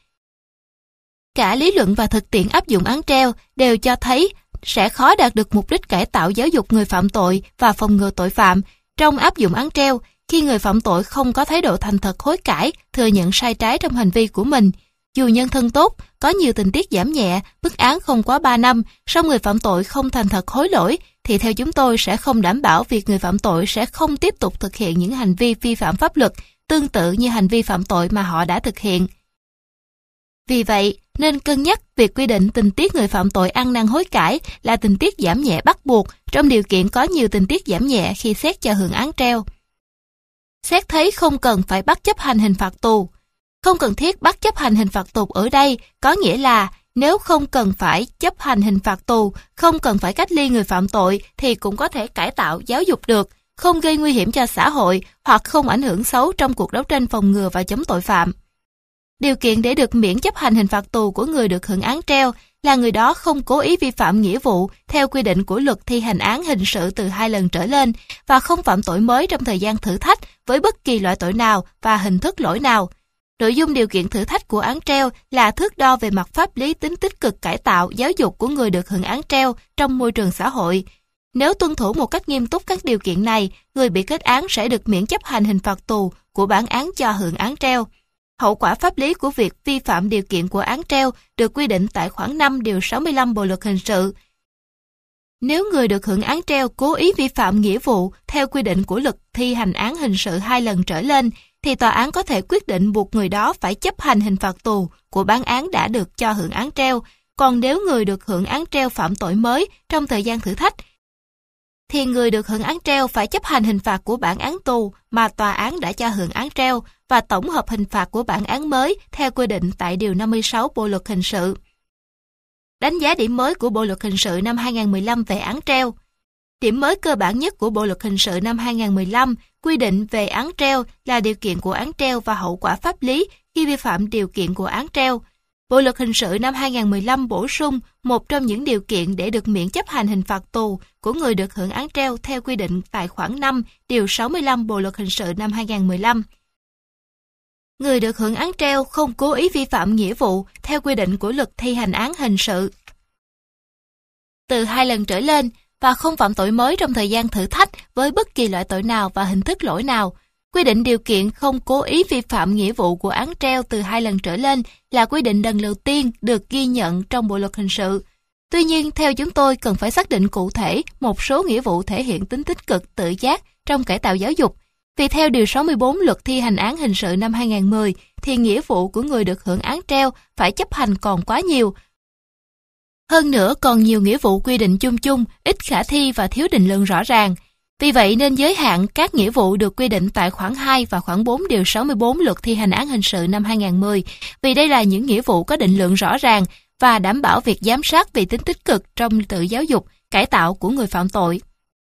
Cả lý luận và thực tiễn áp dụng án treo đều cho thấy sẽ khó đạt được mục đích cải tạo giáo dục người phạm tội và phòng ngừa tội phạm trong áp dụng án treo khi người phạm tội không có thái độ thành thật hối cải, thừa nhận sai trái trong hành vi của mình. Dù nhân thân tốt, có nhiều tình tiết giảm nhẹ, mức án không quá 3 năm, song người phạm tội không thành thật hối lỗi, thì theo chúng tôi sẽ không đảm bảo việc người phạm tội sẽ không tiếp tục thực hiện những hành vi vi phạm pháp luật tương tự như hành vi phạm tội mà họ đã thực hiện. Vì vậy, nên cân nhắc việc quy định tình tiết người phạm tội ăn năn hối cải là tình tiết giảm nhẹ bắt buộc trong điều kiện có nhiều tình tiết giảm nhẹ khi xét cho hưởng án treo. Xét thấy không cần phải bắt chấp hành hình phạt tù. Không cần thiết bắt chấp hành hình phạt tù ở đây có nghĩa là nếu không cần phải chấp hành hình phạt tù, không cần phải cách ly người phạm tội thì cũng có thể cải tạo giáo dục được, không gây nguy hiểm cho xã hội hoặc không ảnh hưởng xấu trong cuộc đấu tranh phòng ngừa và chống tội phạm. Điều kiện để được miễn chấp hành hình phạt tù của người được hưởng án treo là người đó không cố ý vi phạm nghĩa vụ theo quy định của luật thi hành án hình sự từ 2 lần trở lên và không phạm tội mới trong thời gian thử thách với bất kỳ loại tội nào và hình thức lỗi nào. Nội dung điều kiện thử thách của án treo là thước đo về mặt pháp lý tính tích cực cải tạo giáo dục của người được hưởng án treo trong môi trường xã hội. Nếu tuân thủ một cách nghiêm túc các điều kiện này, người bị kết án sẽ được miễn chấp hành hình phạt tù của bản án cho hưởng án treo. Hậu quả pháp lý của việc vi phạm điều kiện của án treo được quy định tại khoản 5 điều 65 Bộ Luật Hình sự. Nếu người được hưởng án treo cố ý vi phạm nghĩa vụ theo quy định của luật thi hành án hình sự 2 lần trở lên, thì tòa án có thể quyết định buộc người đó phải chấp hành hình phạt tù của bản án đã được cho hưởng án treo. Còn nếu người được hưởng án treo phạm tội mới trong thời gian thử thách, thì người được hưởng án treo phải chấp hành hình phạt của bản án tù mà tòa án đã cho hưởng án treo và tổng hợp hình phạt của bản án mới theo quy định tại Điều 56 Bộ Luật Hình sự. Đánh giá điểm mới của Bộ Luật Hình sự năm 2015 về án treo. Điểm mới cơ bản nhất của Bộ Luật Hình sự năm 2015 quy định về án treo là điều kiện của án treo và hậu quả pháp lý khi vi phạm điều kiện của án treo. Bộ Luật Hình sự năm 2015 bổ sung một trong những điều kiện để được miễn chấp hành hình phạt tù của người được hưởng án treo theo quy định tại khoản 5 điều 65 Bộ Luật Hình sự năm 2015. Người được hưởng án treo không cố ý vi phạm nghĩa vụ theo quy định của luật thi hành án hình sự từ 2 lần trở lên và không phạm tội mới trong thời gian thử thách với bất kỳ loại tội nào và hình thức lỗi nào. Quy định điều kiện không cố ý vi phạm nghĩa vụ của án treo từ 2 lần trở lên là quy định lần đầu tiên được ghi nhận trong Bộ Luật Hình sự. Tuy nhiên, theo chúng tôi cần phải xác định cụ thể một số nghĩa vụ thể hiện tính tích cực tự giác trong cải tạo giáo dục. Vì theo Điều 64 Luật thi hành án hình sự năm 2010 thì nghĩa vụ của người được hưởng án treo phải chấp hành còn quá nhiều. Hơn nữa còn nhiều nghĩa vụ quy định chung chung, ít khả thi và thiếu định lượng rõ ràng. Vì vậy nên giới hạn các nghĩa vụ được quy định tại khoản 2 và khoản 4 điều 64 Luật thi hành án hình sự năm 2010, vì đây là những nghĩa vụ có định lượng rõ ràng và đảm bảo việc giám sát về tính tích cực trong tự giáo dục, cải tạo của người phạm tội.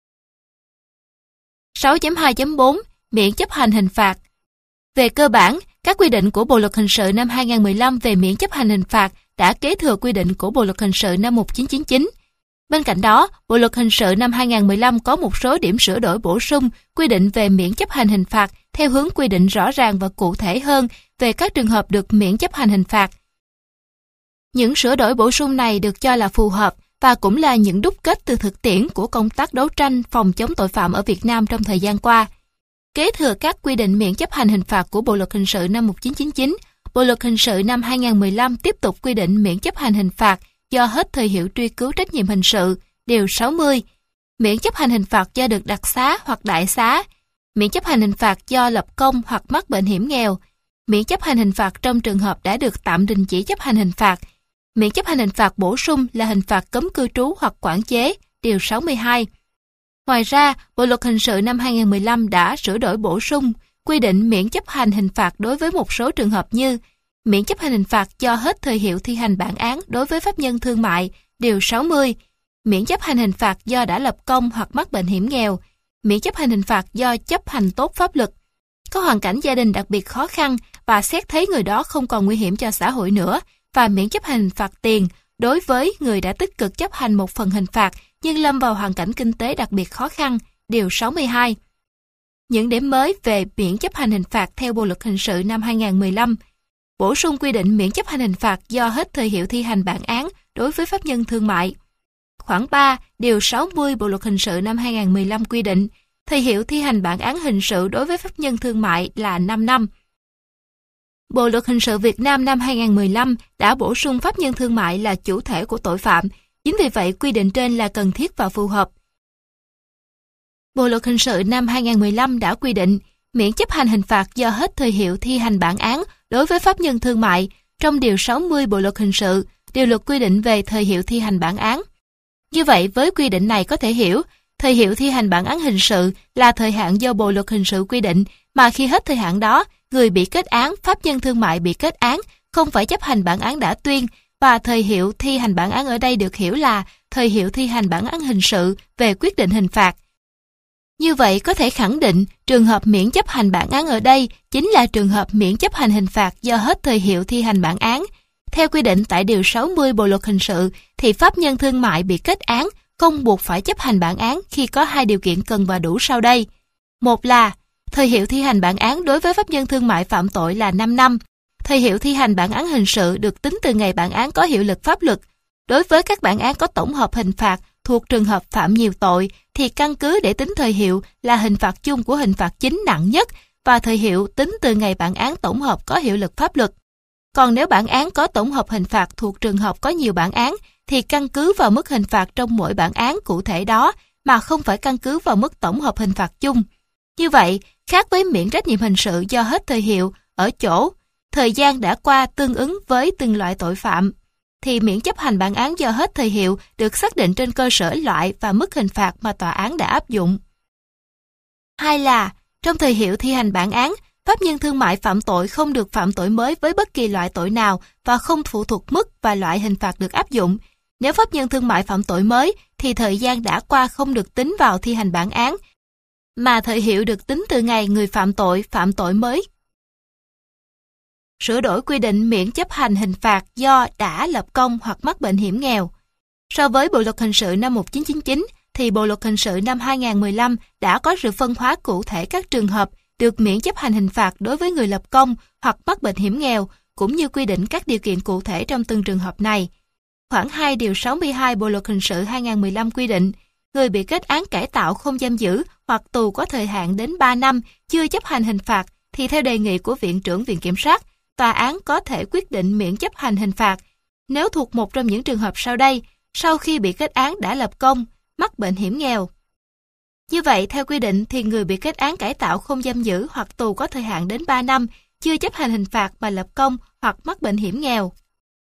6.2.4 Miễn chấp hành hình phạt. Về cơ bản, các quy định của Bộ Luật Hình sự năm 2015 về miễn chấp hành hình phạt đã kế thừa quy định của Bộ Luật Hình sự năm 1999. Bên cạnh đó, Bộ Luật Hình sự năm 2015 có một số điểm sửa đổi bổ sung quy định về miễn chấp hành hình phạt theo hướng quy định rõ ràng và cụ thể hơn về các trường hợp được miễn chấp hành hình phạt. Những sửa đổi bổ sung này được cho là phù hợp và cũng là những đúc kết từ thực tiễn của công tác đấu tranh phòng chống tội phạm ở Việt Nam trong thời gian qua. Kế thừa các quy định miễn chấp hành hình phạt của Bộ Luật Hình sự năm 1999, Bộ Luật Hình sự năm 2015 tiếp tục quy định miễn chấp hành hình phạt do hết thời hiệu truy cứu trách nhiệm hình sự, điều 60, miễn chấp hành hình phạt do được đặc xá hoặc đại xá, miễn chấp hành hình phạt do lập công hoặc mắc bệnh hiểm nghèo, miễn chấp hành hình phạt trong trường hợp đã được tạm đình chỉ chấp hành hình phạt, miễn chấp hành hình phạt bổ sung là hình phạt cấm cư trú hoặc quản chế, điều 62. Ngoài ra, Bộ Luật Hình sự năm 2015 đã sửa đổi bổ sung quy định miễn chấp hành hình phạt đối với một số trường hợp như miễn chấp hành hình phạt do hết thời hiệu thi hành bản án đối với pháp nhân thương mại, điều 60, miễn chấp hành hình phạt do đã lập công hoặc mắc bệnh hiểm nghèo, miễn chấp hành hình phạt do chấp hành tốt pháp luật, có hoàn cảnh gia đình đặc biệt khó khăn và xét thấy người đó không còn nguy hiểm cho xã hội nữa, và miễn chấp hành hình phạt tiền đối với người đã tích cực chấp hành một phần hình phạt nhưng lâm vào hoàn cảnh kinh tế đặc biệt khó khăn, điều 62. Những điểm mới về miễn chấp hành hình phạt theo Bộ luật hình sự năm 2015, bổ sung quy định miễn chấp hành hình phạt do hết thời hiệu thi hành bản án đối với pháp nhân thương mại. Khoản 3, điều 60 Bộ luật hình sự năm 2015 quy định, thời hiệu thi hành bản án hình sự đối với pháp nhân thương mại là 5 năm. Bộ luật hình sự Việt Nam năm 2015 đã bổ sung pháp nhân thương mại là chủ thể của tội phạm, chính vì vậy quy định trên là cần thiết và phù hợp. Bộ luật hình sự năm 2015 đã quy định miễn chấp hành hình phạt do hết thời hiệu thi hành bản án đối với pháp nhân thương mại trong điều 60 Bộ luật hình sự, điều luật quy định về thời hiệu thi hành bản án. Như vậy, với quy định này có thể hiểu, thời hiệu thi hành bản án hình sự là thời hạn do Bộ luật hình sự quy định, mà khi hết thời hạn đó, người bị kết án, pháp nhân thương mại bị kết án không phải chấp hành bản án đã tuyên, và thời hiệu thi hành bản án ở đây được hiểu là thời hiệu thi hành bản án hình sự về quyết định hình phạt. Như vậy có thể khẳng định trường hợp miễn chấp hành bản án ở đây chính là trường hợp miễn chấp hành hình phạt do hết thời hiệu thi hành bản án. Theo quy định tại điều 60 Bộ luật hình sự thì pháp nhân thương mại bị kết án không buộc phải chấp hành bản án khi có hai điều kiện cần và đủ sau đây. Một là thời hiệu thi hành bản án đối với pháp nhân thương mại phạm tội là 5 năm. Thời hiệu thi hành bản án hình sự được tính từ ngày bản án có hiệu lực pháp luật. Đối với các bản án có tổng hợp hình phạt thuộc trường hợp phạm nhiều tội thì căn cứ để tính thời hiệu là hình phạt chung của hình phạt chính nặng nhất và thời hiệu tính từ ngày bản án tổng hợp có hiệu lực pháp luật. Còn nếu bản án có tổng hợp hình phạt thuộc trường hợp có nhiều bản án thì căn cứ vào mức hình phạt trong mỗi bản án cụ thể đó mà không phải căn cứ vào mức tổng hợp hình phạt chung. Như vậy, khác với miễn trách nhiệm hình sự do hết thời hiệu ở chỗ thời gian đã qua tương ứng với từng loại tội phạm, thì miễn chấp hành bản án do hết thời hiệu được xác định trên cơ sở loại và mức hình phạt mà tòa án đã áp dụng. Hai là, trong thời hiệu thi hành bản án, pháp nhân thương mại phạm tội không được phạm tội mới với bất kỳ loại tội nào và không phụ thuộc mức và loại hình phạt được áp dụng. Nếu pháp nhân thương mại phạm tội mới thì thời gian đã qua không được tính vào thi hành bản án, mà thời hiệu được tính từ ngày người phạm tội mới. Sửa đổi quy định miễn chấp hành hình phạt do đã lập công hoặc mắc bệnh hiểm nghèo. So với Bộ luật hình sự năm 1999 thì Bộ luật hình sự năm 2015 đã có sự phân hóa cụ thể các trường hợp được miễn chấp hành hình phạt đối với người lập công hoặc mắc bệnh hiểm nghèo, cũng như quy định các điều kiện cụ thể trong từng trường hợp này. Khoản 2 điều 62 Bộ luật hình sự 2015 quy định, người bị kết án cải tạo không giam giữ hoặc tù có thời hạn đến 3 năm chưa chấp hành hình phạt thì theo đề nghị của Viện trưởng Viện Kiểm sát, tòa án có thể quyết định miễn chấp hành hình phạt nếu thuộc một trong những trường hợp sau đây, sau khi bị kết án đã lập công, mắc bệnh hiểm nghèo. Như vậy, theo quy định thì người bị kết án cải tạo không giam giữ hoặc tù có thời hạn đến 3 năm chưa chấp hành hình phạt mà lập công hoặc mắc bệnh hiểm nghèo,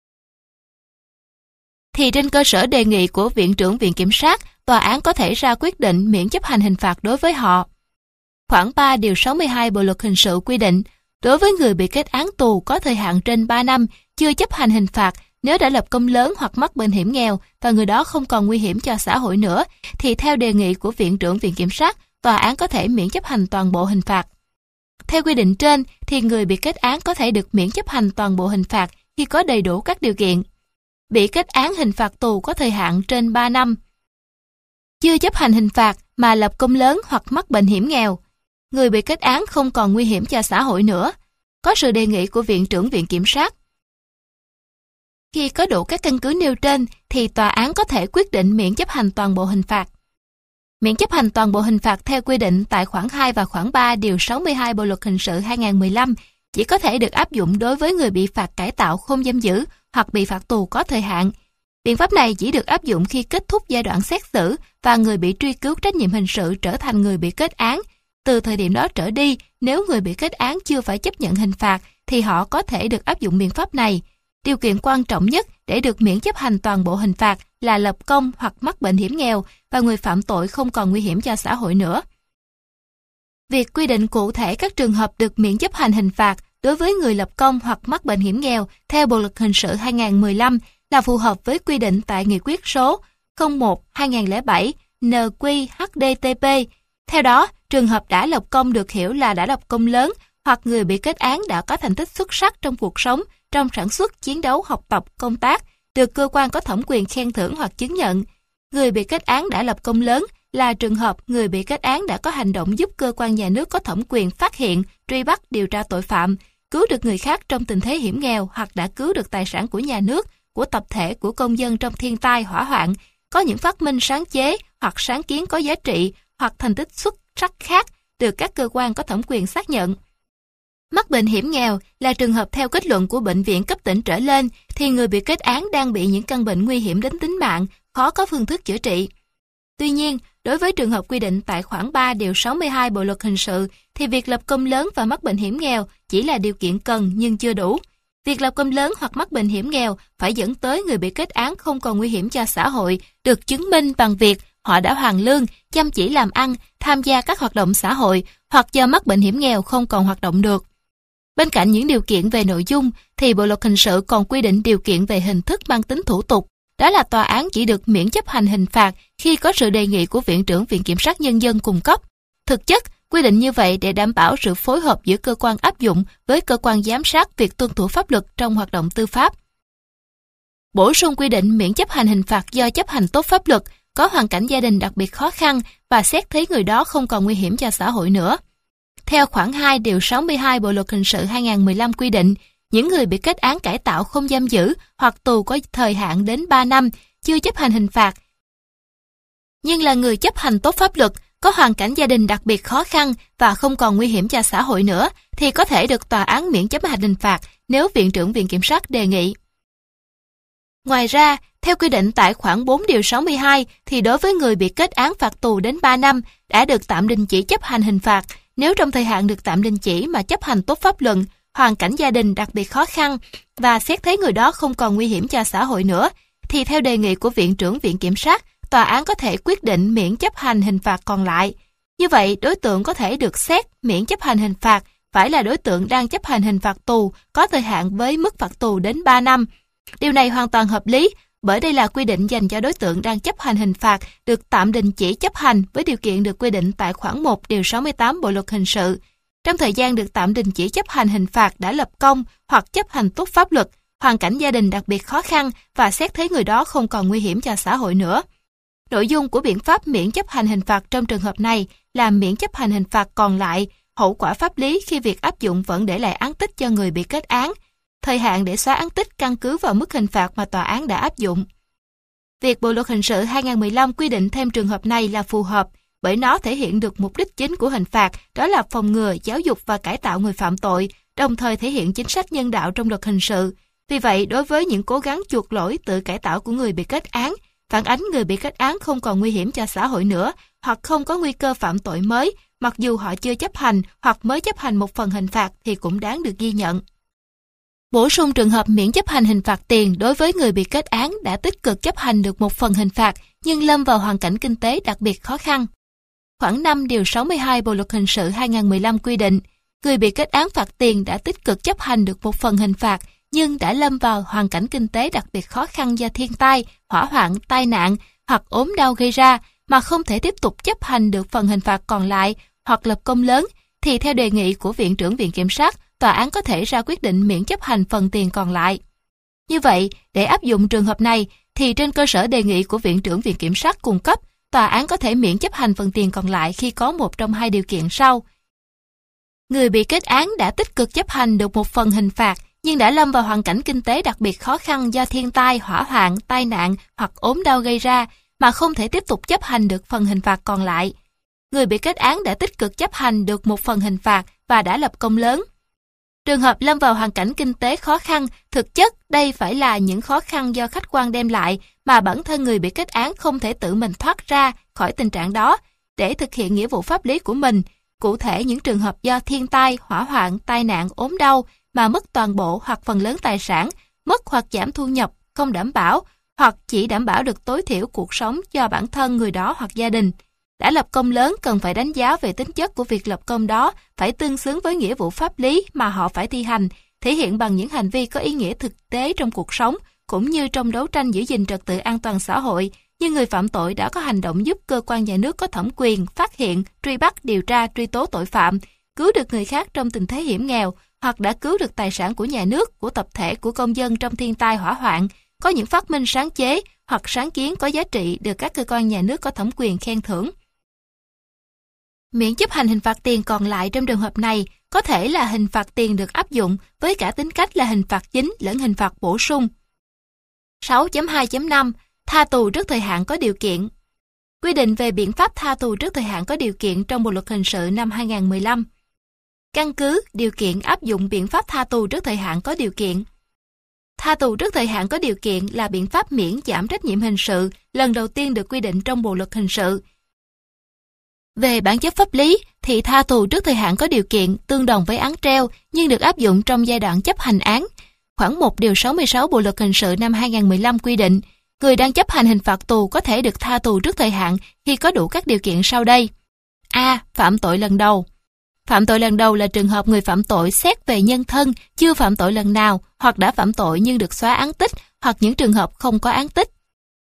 thì trên cơ sở đề nghị của Viện trưởng Viện Kiểm sát, tòa án có thể ra quyết định miễn chấp hành hình phạt đối với họ. Khoản 3 điều 62 Bộ luật hình sự quy định, đối với người bị kết án tù có thời hạn trên 3 năm chưa chấp hành hình phạt nếu đã lập công lớn hoặc mắc bệnh hiểm nghèo và người đó không còn nguy hiểm cho xã hội nữa, thì theo đề nghị của Viện trưởng Viện Kiểm sát, tòa án có thể miễn chấp hành toàn bộ hình phạt. Theo quy định trên, thì người bị kết án có thể được miễn chấp hành toàn bộ hình phạt khi có đầy đủ các điều kiện. Bị kết án hình phạt tù có thời hạn trên 3 năm, chưa chấp hành hình phạt mà lập công lớn hoặc mắc bệnh hiểm nghèo, người bị kết án không còn nguy hiểm cho xã hội nữa, có sự đề nghị của Viện trưởng Viện Kiểm sát. Khi có đủ các căn cứ nêu trên thì tòa án có thể quyết định miễn chấp hành toàn bộ hình phạt. Miễn chấp hành toàn bộ hình phạt theo quy định tại khoản 2 và khoản 3 điều 62 Bộ luật hình sự 2015 chỉ có thể được áp dụng đối với người bị phạt cải tạo không giam giữ hoặc bị phạt tù có thời hạn. Biện pháp này chỉ được áp dụng khi kết thúc giai đoạn xét xử và người bị truy cứu trách nhiệm hình sự trở thành người bị kết án. Từ thời điểm đó trở đi, nếu người bị kết án chưa phải chấp nhận hình phạt thì họ có thể được áp dụng biện pháp này. Điều kiện quan trọng nhất để được miễn chấp hành toàn bộ hình phạt là lập công hoặc mắc bệnh hiểm nghèo và người phạm tội không còn nguy hiểm cho xã hội nữa. Việc quy định cụ thể các trường hợp được miễn chấp hành hình phạt đối với người lập công hoặc mắc bệnh hiểm nghèo theo Bộ luật hình sự 2015 là phù hợp với quy định tại Nghị quyết số 01/2007 NQ-HDTP. Theo đó, trường hợp đã lập công được hiểu là đã lập công lớn hoặc người bị kết án đã có thành tích xuất sắc trong cuộc sống, trong sản xuất, chiến đấu, học tập, công tác, được cơ quan có thẩm quyền khen thưởng hoặc chứng nhận. Người bị kết án đã lập công lớn là trường hợp người bị kết án đã có hành động giúp cơ quan nhà nước có thẩm quyền phát hiện, truy bắt, điều tra tội phạm, cứu được người khác trong tình thế hiểm nghèo hoặc đã cứu được tài sản của nhà nước, của tập thể, của công dân trong thiên tai, hỏa hoạn, có những phát minh sáng chế hoặc sáng kiến có giá trị hoặc thành tích xuất sắc khác được các cơ quan có thẩm quyền xác nhận. Mắc bệnh hiểm nghèo là trường hợp theo kết luận của bệnh viện cấp tỉnh trở lên thì người bị kết án đang bị những căn bệnh nguy hiểm đến tính mạng, khó có phương thức chữa trị. Tuy nhiên, đối với trường hợp quy định tại khoản 3 điều 62 Bộ luật hình sự thì việc lập công lớn và mắc bệnh hiểm nghèo chỉ là điều kiện cần nhưng chưa đủ. Việc lập công lớn hoặc mắc bệnh hiểm nghèo phải dẫn tới người bị kết án không còn nguy hiểm cho xã hội, được chứng minh bằng việc họ đã hoàn lương, chăm chỉ làm ăn, tham gia các hoạt động xã hội hoặc do mắc bệnh hiểm nghèo không còn hoạt động được. Bên cạnh những điều kiện về nội dung thì Bộ luật hình sự còn quy định điều kiện về hình thức mang tính thủ tục. Đó là tòa án chỉ được miễn chấp hành hình phạt khi có sự đề nghị của Viện trưởng Viện Kiểm sát Nhân dân cung cấp. Thực chất, quy định như vậy để đảm bảo sự phối hợp giữa cơ quan áp dụng với cơ quan giám sát việc tuân thủ pháp luật trong hoạt động tư pháp. Bổ sung quy định miễn chấp hành hình phạt do chấp hành tốt pháp luật, có hoàn cảnh gia đình đặc biệt khó khăn và xét thấy người đó không còn nguy hiểm cho xã hội nữa. Theo khoản 2 điều 62 Bộ luật hình sự 2015 quy định, những người bị kết án cải tạo không giam giữ hoặc tù có thời hạn đến 3 năm, chưa chấp hành hình phạt, nhưng là người chấp hành tốt pháp luật, có hoàn cảnh gia đình đặc biệt khó khăn và không còn nguy hiểm cho xã hội nữa, thì có thể được tòa án miễn chấp hành hình phạt nếu Viện trưởng Viện Kiểm sát đề nghị. Ngoài ra, theo quy định tại khoản 4 điều 62, thì đối với người bị kết án phạt tù đến 3 năm đã được tạm đình chỉ chấp hành hình phạt, nếu trong thời hạn được tạm đình chỉ mà chấp hành tốt pháp luận, hoàn cảnh gia đình đặc biệt khó khăn và xét thấy người đó không còn nguy hiểm cho xã hội nữa, thì theo đề nghị của Viện trưởng Viện Kiểm sát, tòa án có thể quyết định miễn chấp hành hình phạt còn lại. Như vậy, đối tượng có thể được xét miễn chấp hành hình phạt phải là đối tượng đang chấp hành hình phạt tù có thời hạn với mức phạt tù đến 3 năm. Điều này hoàn toàn hợp lý, bởi đây là quy định dành cho đối tượng đang chấp hành hình phạt được tạm đình chỉ chấp hành với điều kiện được quy định tại khoản 1 điều 68 Bộ luật hình sự. Trong thời gian được tạm đình chỉ chấp hành hình phạt đã lập công hoặc chấp hành tốt pháp luật, hoàn cảnh gia đình đặc biệt khó khăn và xét thấy người đó không còn nguy hiểm cho xã hội nữa. Nội dung của biện pháp miễn chấp hành hình phạt trong trường hợp này là miễn chấp hành hình phạt còn lại, hậu quả pháp lý khi việc áp dụng vẫn để lại án tích cho người bị kết án. Thời hạn để xóa án tích căn cứ vào mức hình phạt mà tòa án đã áp dụng. Việc Bộ luật hình sự 2015 quy định thêm trường hợp này là phù hợp, bởi nó thể hiện được mục đích chính của hình phạt, đó là phòng ngừa, giáo dục và cải tạo người phạm tội, đồng thời thể hiện chính sách nhân đạo trong luật hình sự. Vì vậy, đối với những cố gắng chuộc lỗi tự cải tạo của người bị kết án, phản ánh người bị kết án không còn nguy hiểm cho xã hội nữa, hoặc không có nguy cơ phạm tội mới, mặc dù họ chưa chấp hành hoặc mới chấp hành một phần hình phạt thì cũng đáng được ghi nhận. Bổ sung trường hợp miễn chấp hành hình phạt tiền đối với người bị kết án đã tích cực chấp hành được một phần hình phạt nhưng lâm vào hoàn cảnh kinh tế đặc biệt khó khăn. Khoản 5 điều 62 Bộ luật hình sự 2015 quy định, người bị kết án phạt tiền đã tích cực chấp hành được một phần hình phạt nhưng đã lâm vào hoàn cảnh kinh tế đặc biệt khó khăn do thiên tai, hỏa hoạn, tai nạn hoặc ốm đau gây ra mà không thể tiếp tục chấp hành được phần hình phạt còn lại hoặc lập công lớn, thì theo đề nghị của Viện trưởng Viện Kiểm sát, tòa án có thể ra quyết định miễn chấp hành phần tiền còn lại. Như vậy, để áp dụng trường hợp này, thì trên cơ sở đề nghị của Viện trưởng Viện Kiểm sát cung cấp, tòa án có thể miễn chấp hành phần tiền còn lại khi có một trong hai điều kiện sau. Người bị kết án đã tích cực chấp hành được một phần hình phạt, nhưng đã lâm vào hoàn cảnh kinh tế đặc biệt khó khăn do thiên tai, hỏa hoạn, tai nạn hoặc ốm đau gây ra, mà không thể tiếp tục chấp hành được phần hình phạt còn lại. Người bị kết án đã tích cực chấp hành được một phần hình phạt và đã lập công lớn. Trường hợp lâm vào hoàn cảnh kinh tế khó khăn, thực chất đây phải là những khó khăn do khách quan đem lại mà bản thân người bị kết án không thể tự mình thoát ra khỏi tình trạng đó để thực hiện nghĩa vụ pháp lý của mình. Cụ thể, những trường hợp do thiên tai, hỏa hoạn, tai nạn, ốm đau mà mất toàn bộ hoặc phần lớn tài sản, mất hoặc giảm thu nhập, không đảm bảo hoặc chỉ đảm bảo được tối thiểu cuộc sống cho bản thân người đó hoặc gia đình. Đã lập công lớn cần phải đánh giá về tính chất của việc lập công đó phải tương xứng với nghĩa vụ pháp lý mà họ phải thi hành, thể hiện bằng những hành vi có ý nghĩa thực tế trong cuộc sống, cũng như trong đấu tranh giữ gìn trật tự an toàn xã hội, như người phạm tội đã có hành động giúp cơ quan nhà nước có thẩm quyền phát hiện, truy bắt, điều tra, truy tố tội phạm, cứu được người khác trong tình thế hiểm nghèo, hoặc đã cứu được tài sản của nhà nước, của tập thể, của công dân trong thiên tai hỏa hoạn, có những phát minh sáng chế hoặc sáng kiến có giá trị được các cơ quan nhà nước có thẩm quyền khen thưởng. Miễn chấp hành hình phạt tiền còn lại trong trường hợp này có thể là hình phạt tiền được áp dụng với cả tính cách là hình phạt chính lẫn hình phạt bổ sung. 6.2.5 Tha tù trước thời hạn có điều kiện. Quy định về biện pháp tha tù trước thời hạn có điều kiện trong Bộ luật hình sự năm 2015. Căn cứ, điều kiện áp dụng biện pháp tha tù trước thời hạn có điều kiện. Tha tù trước thời hạn có điều kiện là biện pháp miễn giảm trách nhiệm hình sự lần đầu tiên được quy định trong Bộ luật hình sự. Về bản chất pháp lý thì tha tù trước thời hạn có điều kiện tương đồng với án treo nhưng được áp dụng trong giai đoạn chấp hành án. Khoản 1 điều 66 Bộ luật hình sự năm 2015 quy định, người đang chấp hành hình phạt tù có thể được tha tù trước thời hạn khi có đủ các điều kiện sau đây. A. Phạm tội lần đầu. Phạm tội lần đầu là trường hợp người phạm tội xét về nhân thân chưa phạm tội lần nào hoặc đã phạm tội nhưng được xóa án tích hoặc những trường hợp không có án tích.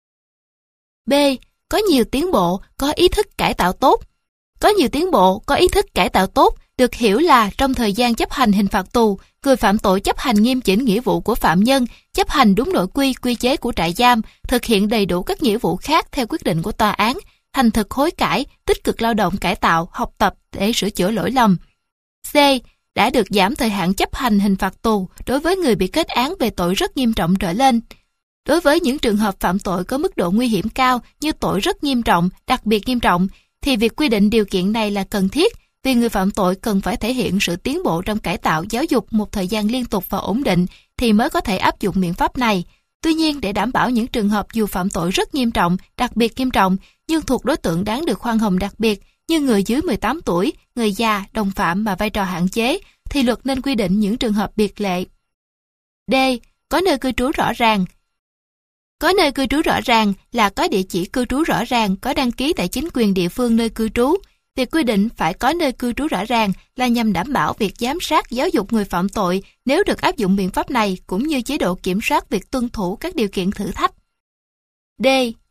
B. Có nhiều tiến bộ, có ý thức cải tạo tốt. Có nhiều tiến bộ, có ý thức cải tạo tốt được hiểu là trong thời gian chấp hành hình phạt tù, người phạm tội chấp hành nghiêm chỉnh nghĩa vụ của phạm nhân, chấp hành đúng nội quy, quy chế của trại giam, thực hiện đầy đủ các nghĩa vụ khác theo quyết định của tòa án, thành thực hối cải, tích cực lao động cải tạo, học tập để sửa chữa lỗi lầm. C. Đã được giảm thời hạn chấp hành hình phạt tù đối với người bị kết án về tội rất nghiêm trọng trở lên. Đối với những trường hợp phạm tội có mức độ nguy hiểm cao như tội rất nghiêm trọng, đặc biệt nghiêm trọng, thì việc quy định điều kiện này là cần thiết vì người phạm tội cần phải thể hiện sự tiến bộ trong cải tạo giáo dục một thời gian liên tục và ổn định thì mới có thể áp dụng biện pháp này. Tuy nhiên, để đảm bảo những trường hợp dù phạm tội rất nghiêm trọng, đặc biệt nghiêm trọng, nhưng thuộc đối tượng đáng được khoan hồng đặc biệt như người dưới 18 tuổi, người già, đồng phạm mà vai trò hạn chế, thì luật nên quy định những trường hợp biệt lệ. D. Có nơi cư trú rõ ràng. Có nơi cư trú rõ ràng là có địa chỉ cư trú rõ ràng, có đăng ký tại chính quyền địa phương nơi cư trú. Việc quy định phải có nơi cư trú rõ ràng là nhằm đảm bảo việc giám sát giáo dục người phạm tội nếu được áp dụng biện pháp này cũng như chế độ kiểm soát việc tuân thủ các điều kiện thử thách. D.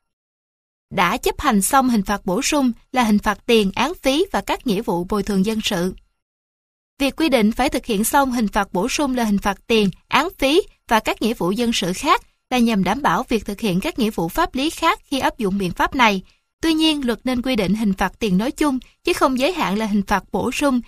Đã chấp hành xong hình phạt bổ sung là hình phạt tiền, án phí và các nghĩa vụ bồi thường dân sự. Việc quy định phải thực hiện xong hình phạt bổ sung là hình phạt tiền, án phí và các nghĩa vụ dân sự khác là nhằm đảm bảo việc thực hiện các nghĩa vụ pháp lý khác khi áp dụng biện pháp này. Tuy nhiên, luật nên quy định hình phạt tiền nói chung, chứ không giới hạn là hình phạt bổ sung.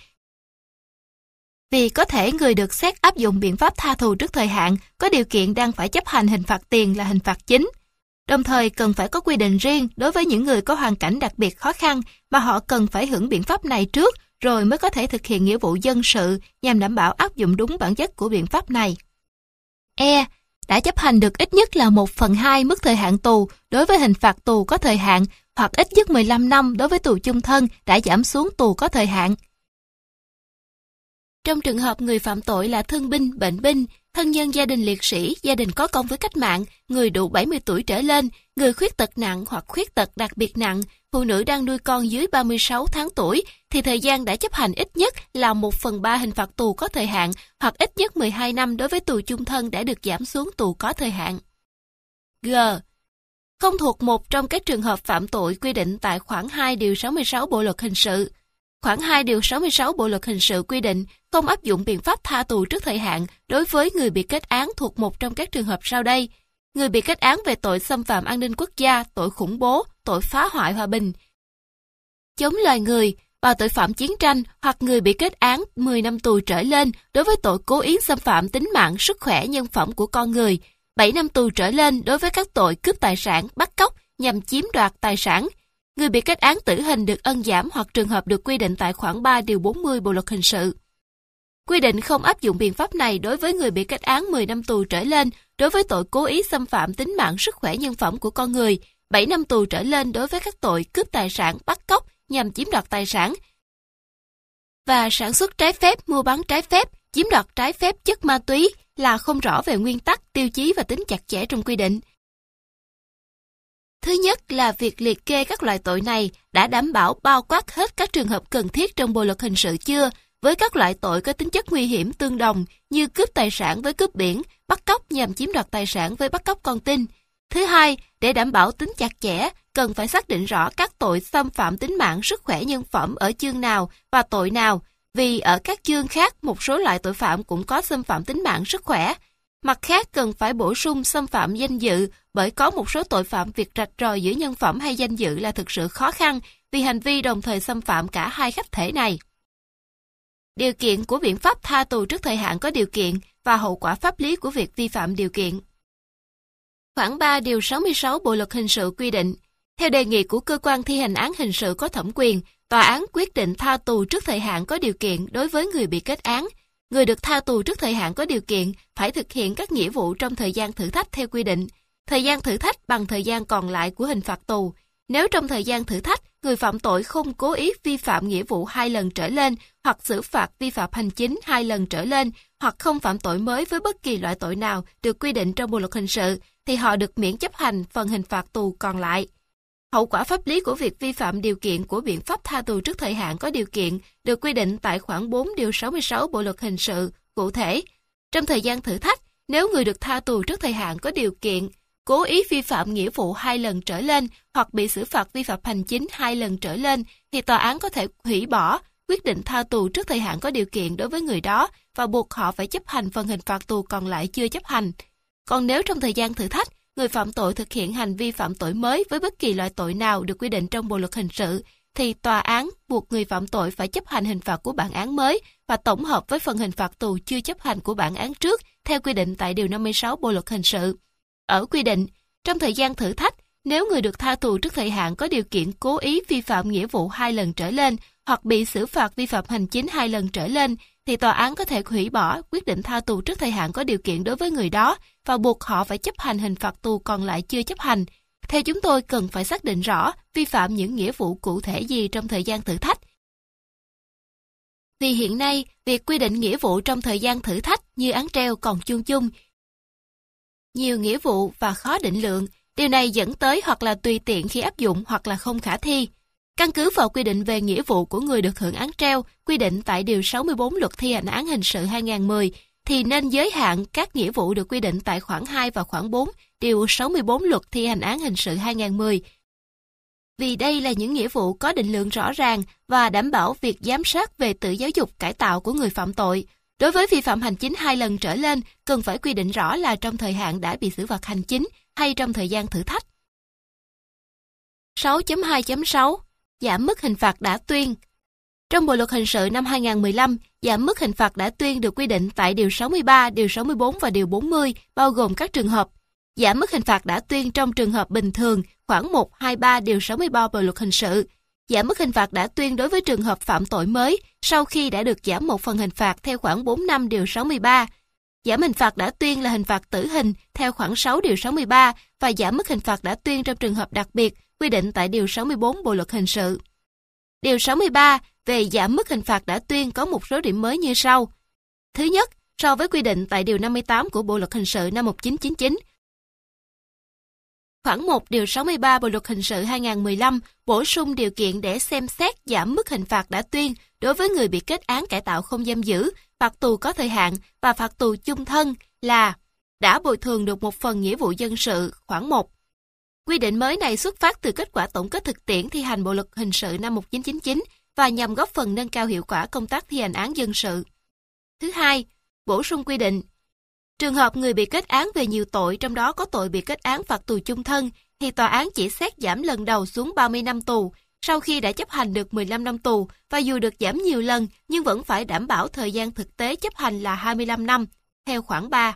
Vì có thể người được xét áp dụng biện pháp tha tù trước thời hạn có điều kiện đang phải chấp hành hình phạt tiền là hình phạt chính. Đồng thời cần phải có quy định riêng đối với những người có hoàn cảnh đặc biệt khó khăn mà họ cần phải hưởng biện pháp này trước rồi mới có thể thực hiện nghĩa vụ dân sự nhằm đảm bảo áp dụng đúng bản chất của biện pháp này. E. Đã chấp hành được ít nhất là 1/2 mức thời hạn tù đối với hình phạt tù có thời hạn hoặc ít nhất 15 năm đối với tù chung thân đã giảm xuống tù có thời hạn. Trong trường hợp người phạm tội là thương binh, bệnh binh, thân nhân gia đình liệt sĩ, gia đình có công với cách mạng, người đủ 70 tuổi trở lên, người khuyết tật nặng hoặc khuyết tật đặc biệt nặng, phụ nữ đang nuôi con dưới 36 tháng tuổi, thì thời gian đã chấp hành ít nhất là 1/3 hình phạt tù có thời hạn hoặc ít nhất 12 năm đối với tù chung thân đã được giảm xuống tù có thời hạn. G. Không thuộc một trong các trường hợp phạm tội quy định tại khoản 2 điều 66 Bộ luật hình sự. Khoản 2 điều 66 Bộ luật hình sự quy định không áp dụng biện pháp tha tù trước thời hạn đối với người bị kết án thuộc một trong các trường hợp sau đây. Người bị kết án về tội xâm phạm an ninh quốc gia, tội khủng bố, tội phá hoại hòa bình, chống loài người và tội phạm chiến tranh, hoặc người bị kết án 10 năm tù trở lên đối với tội cố ý xâm phạm tính mạng, sức khỏe, nhân phẩm của con người, 7 năm tù trở lên đối với các tội cướp tài sản, bắt cóc nhằm chiếm đoạt tài sản. Người bị kết án tử hình được ân giảm hoặc trường hợp được quy định tại khoản 3 điều 40 Bộ luật hình sự. Quy định không áp dụng biện pháp này đối với người bị kết án 10 năm tù trở lên đối với tội cố ý xâm phạm tính mạng, sức khỏe, nhân phẩm của con người, 7 năm tù trở lên đối với các tội cướp tài sản, bắt cóc nhằm chiếm đoạt tài sản và sản xuất trái phép, mua bán trái phép, chiếm đoạt trái phép chất ma túy là không rõ về nguyên tắc, tiêu chí và tính chặt chẽ trong quy định. Thứ nhất là việc liệt kê các loại tội này đã đảm bảo bao quát hết các trường hợp cần thiết trong Bộ luật hình sự chưa, với các loại tội có tính chất nguy hiểm tương đồng như cướp tài sản với cướp biển, bắt cóc nhằm chiếm đoạt tài sản với bắt cóc con tin. Thứ hai, để đảm bảo tính chặt chẽ, cần phải xác định rõ các tội xâm phạm tính mạng, sức khỏe, nhân phẩm ở chương nào và tội nào, vì ở các chương khác một số loại tội phạm cũng có xâm phạm tính mạng, sức khỏe. Mặt khác cần phải bổ sung xâm phạm danh dự, bởi có một số tội phạm việc rạch ròi giữa nhân phẩm hay danh dự là thực sự khó khăn vì hành vi đồng thời xâm phạm cả hai khách thể này. Điều kiện của biện pháp tha tù trước thời hạn có điều kiện và hậu quả pháp lý của việc vi phạm điều kiện. Khoản 3 điều 66 Bộ luật hình sự quy định, theo đề nghị của cơ quan thi hành án hình sự có thẩm quyền, tòa án quyết định tha tù trước thời hạn có điều kiện đối với người bị kết án. Người được tha tù trước thời hạn có điều kiện phải thực hiện các nghĩa vụ trong thời gian thử thách theo quy định. Thời gian thử thách bằng thời gian còn lại của hình phạt tù. Nếu trong thời gian thử thách, người phạm tội không cố ý vi phạm nghĩa vụ 2 lần trở lên, hoặc xử phạt vi phạm hành chính 2 lần trở lên, hoặc không phạm tội mới với bất kỳ loại tội nào được quy định trong Bộ luật hình sự, thì họ được miễn chấp hành phần hình phạt tù còn lại. Hậu quả pháp lý của việc vi phạm điều kiện của biện pháp tha tù trước thời hạn có điều kiện được quy định tại khoản 4 điều 66 Bộ luật hình sự. Cụ thể, trong thời gian thử thách, nếu người được tha tù trước thời hạn có điều kiện cố ý vi phạm nghĩa vụ 2 lần trở lên hoặc bị xử phạt vi phạm hành chính 2 lần trở lên, thì tòa án có thể hủy bỏ quyết định tha tù trước thời hạn có điều kiện đối với người đó và buộc họ phải chấp hành phần hình phạt tù còn lại chưa chấp hành. Còn nếu trong thời gian thử thách, người phạm tội thực hiện hành vi phạm tội mới với bất kỳ loại tội nào được quy định trong Bộ luật hình sự, thì tòa án buộc người phạm tội phải chấp hành hình phạt của bản án mới và tổng hợp với phần hình phạt tù chưa chấp hành của bản án trước theo quy định tại điều 56 Bộ luật hình sự. Ở quy định, trong thời gian thử thách, nếu người được tha tù trước thời hạn có điều kiện cố ý vi phạm nghĩa vụ 2 lần trở lên hoặc bị xử phạt vi phạm hành chính 2 lần trở lên, thì tòa án có thể hủy bỏ quyết định tha tù trước thời hạn có điều kiện đối với người đó và buộc họ phải chấp hành hình phạt tù còn lại chưa chấp hành. Theo chúng tôi cần phải xác định rõ vi phạm những nghĩa vụ cụ thể gì trong thời gian thử thách. Vì hiện nay, việc quy định nghĩa vụ trong thời gian thử thách như án treo còn chung chung, nhiều nghĩa vụ và khó định lượng, điều này dẫn tới hoặc là tùy tiện khi áp dụng hoặc là không khả thi. Căn cứ vào quy định về nghĩa vụ của người được hưởng án treo, quy định tại điều 64 Luật thi hành án hình sự 2010, thì nên giới hạn các nghĩa vụ được quy định tại khoản 2 và khoản 4, điều 64 Luật thi hành án hình sự 2010. Vì đây là những nghĩa vụ có định lượng rõ ràng và đảm bảo việc giám sát về tự giáo dục cải tạo của người phạm tội. Đối với vi phạm hành chính 2 lần trở lên, cần phải quy định rõ là trong thời hạn đã bị xử phạt hành chính hay trong thời gian thử thách. 6.2.6 Giảm mức hình phạt đã tuyên. Trong Bộ luật hình sự năm 2015, giảm mức hình phạt đã tuyên được quy định tại điều 63, điều 64 và điều 40, bao gồm các trường hợp. Giảm mức hình phạt đã tuyên trong trường hợp bình thường, khoản 1, 2, 3 điều 63 Bộ luật hình sự. Giảm mức hình phạt đã tuyên đối với trường hợp phạm tội mới sau khi đã được giảm một phần hình phạt theo khoản 45 điều 63. Giảm hình phạt đã tuyên là hình phạt tử hình theo khoản 6 điều 63 và giảm mức hình phạt đã tuyên trong trường hợp đặc biệt quy định tại điều 64 Bộ luật hình sự. Điều 63 về giảm mức hình phạt đã tuyên có một số điểm mới như sau. Thứ nhất, so với quy định tại điều 58 của Bộ luật hình sự năm 1999, khoản 1 điều 63 Bộ luật hình sự 2015 bổ sung điều kiện để xem xét giảm mức hình phạt đã tuyên đối với người bị kết án cải tạo không giam giữ, phạt tù có thời hạn và phạt tù chung thân là đã bồi thường được một phần nghĩa vụ dân sự, khoản 1. Quy định mới này xuất phát từ kết quả tổng kết thực tiễn thi hành Bộ luật hình sự năm 1999 và nhằm góp phần nâng cao hiệu quả công tác thi hành án dân sự. Thứ hai, bổ sung quy định trường hợp người bị kết án về nhiều tội, trong đó có tội bị kết án phạt tù chung thân, thì tòa án chỉ xét giảm lần đầu xuống 30 năm tù, sau khi đã chấp hành được 15 năm tù, và dù được giảm nhiều lần, nhưng vẫn phải đảm bảo thời gian thực tế chấp hành là 25 năm, theo khoản 3.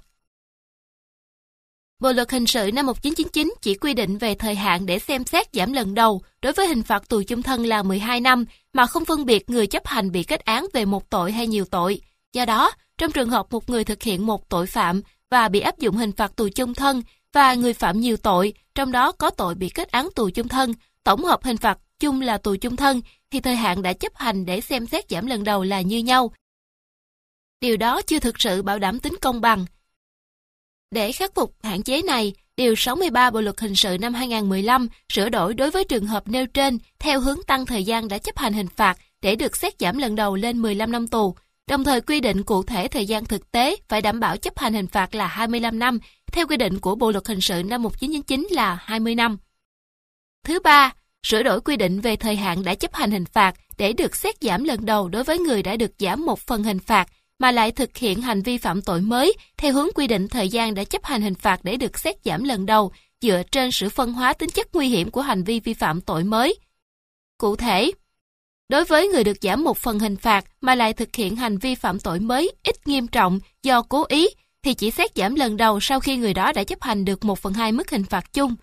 Bộ luật hình sự năm 1999 chỉ quy định về thời hạn để xem xét giảm lần đầu đối với hình phạt tù chung thân là 12 năm, mà không phân biệt người chấp hành bị kết án về một tội hay nhiều tội. Do đó, trong trường hợp một người thực hiện một tội phạm và bị áp dụng hình phạt tù chung thân và người phạm nhiều tội, trong đó có tội bị kết án tù chung thân, tổng hợp hình phạt chung là tù chung thân, thì thời hạn đã chấp hành để xem xét giảm lần đầu là như nhau. Điều đó chưa thực sự bảo đảm tính công bằng. Để khắc phục hạn chế này, Điều 63 Bộ luật hình sự năm 2015 sửa đổi đối với trường hợp nêu trên theo hướng tăng thời gian đã chấp hành hình phạt để được xét giảm lần đầu lên 15 năm tù, đồng thời quy định cụ thể thời gian thực tế phải đảm bảo chấp hành hình phạt là 25 năm, theo quy định của Bộ luật hình sự năm 1999 là 20 năm. Thứ ba, sửa đổi quy định về thời hạn đã chấp hành hình phạt để được xét giảm lần đầu đối với người đã được giảm một phần hình phạt mà lại thực hiện hành vi phạm tội mới theo hướng quy định thời gian đã chấp hành hình phạt để được xét giảm lần đầu dựa trên sự phân hóa tính chất nguy hiểm của hành vi vi phạm tội mới. Cụ thể, đối với người được giảm một phần hình phạt mà lại thực hiện hành vi phạm tội mới ít nghiêm trọng do cố ý thì chỉ xét giảm lần đầu sau khi người đó đã chấp hành được 1/2 mức hình phạt chung.